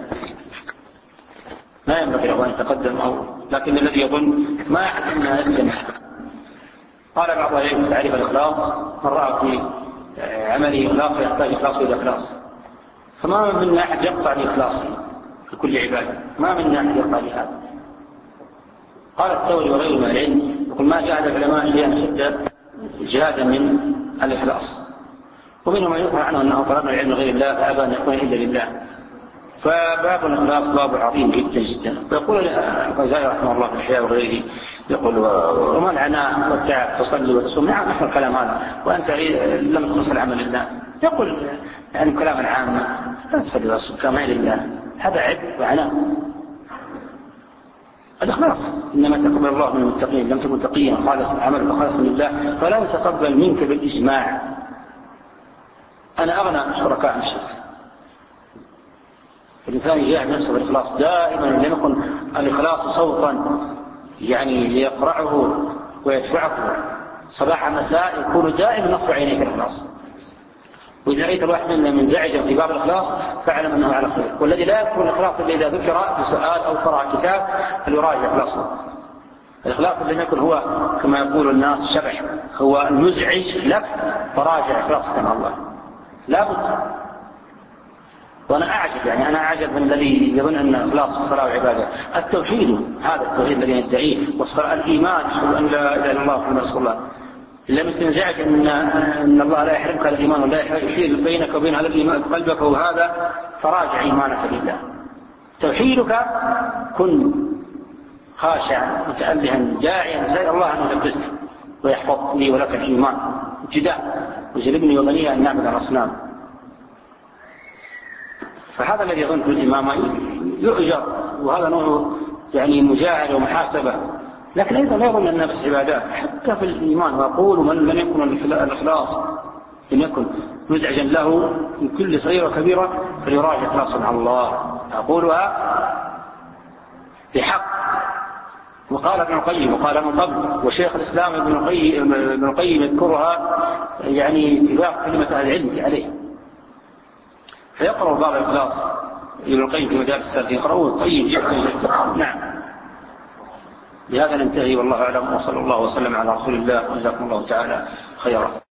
ما ينبغي له أن يتقدم، أو لكن الذي يظن ما أحد أنها يسلم. قال بعض العلم تعريف الإخلاص: من رأى في عمله إخلاص يحتاج إخلاص إلى إخلاص. فما منا أحد يقطع الإخلاص في كل عبادة، ما منا أحد يقطع لهذا. قال الثوري وغيره من العلم يقول: ما جاهد العلماء شيئا شد جهادا من الإخلاص. ومنهم من يذكر عنه أنه طلبنا العلم غير الله فأبى أن يكون إلا لله. فباب الإخلاص باب عظيم جدا جدا. ويقول الغزالي رحمه الله في الإحياء وغيره، يقول: وما العناء والتعب تصلي وتصوم؟ نعم نحن الكلام هذا وأنت لم تخلص العمل لله. يقول يعني كلاما عاما: لا تصلي وتصوم كما لله، هذا عبء وعناء. الإخلاص إنما تقبل الله من المتقين، لم تكن تقيا خالص عملك خالصا لله فلا يتقبل منك بالإجماع. أنا أغنى شركاء عن الشرك. الإنسان يجاهد نفسه بالإخلاص دائما، لم يكن الإخلاص صوتا يعني ليقرعه ويدفعه صباح مساء، يكون دائما نصب عينيه في الإخلاص. وإذا رأيت الواحد منا منزعجا في باب الإخلاص فاعلم أنه على خير. والذي لا يكون الإخلاص إلا إذا ذكر بسؤال أو قرأ كتاب فليراجع إخلاصه. الإخلاص الذي يكون هو كما يقول الناس شبح، هو المزعج لك، فراجع إخلاصك مع الله لابد. وأنا أعجب يعني أنا أعجب من الذي يظن أن إخلاص الصلاة والعبادة التوحيد، هذا التوحيد الذي يدعيه، والصلاة الإيمان أن لا إله إلا الله محمد رسول الله. لم تنزعج أن أن الله لا يحرمك الإيمان ولا يحيل بينك وبين هذا الإيمان قلبك وهذا، فراجع إيمانك لله. توحيدك كن خاشعا متألها داعيا زي الله أن يلبسك ويحفظ لي ولك الإيمان ابتداء، وجلبني وبني أن نعبد الأصنام. فهذا الذي يظن في الإمامة يؤجر، وهذا نوع يعني مجاهدة ومحاسبة. لكن أيضا لا يظن أن بس عبادات، حتى في الإيمان. وأقول: من لم يكن الإخلاص لم يكن مزعجا له من كل صغيرة وكبيرة فليراجع إخلاصا مع الله. أقولها بحق. وقال ابن القيم وقال من قبل، وشيخ الإسلام ابن القيم ابن القيم يذكرها يعني اتفاق كلمة أهل العلم عليه. فيقرأ باب الإخلاص ابن القيم في مدارس السالكين، يقرأوه طيب جدا جدا. نعم. بهذا ننتهي والله أعلم، وصلى الله وسلم على رسول الله، وجزاكم الله تعالى خيرا.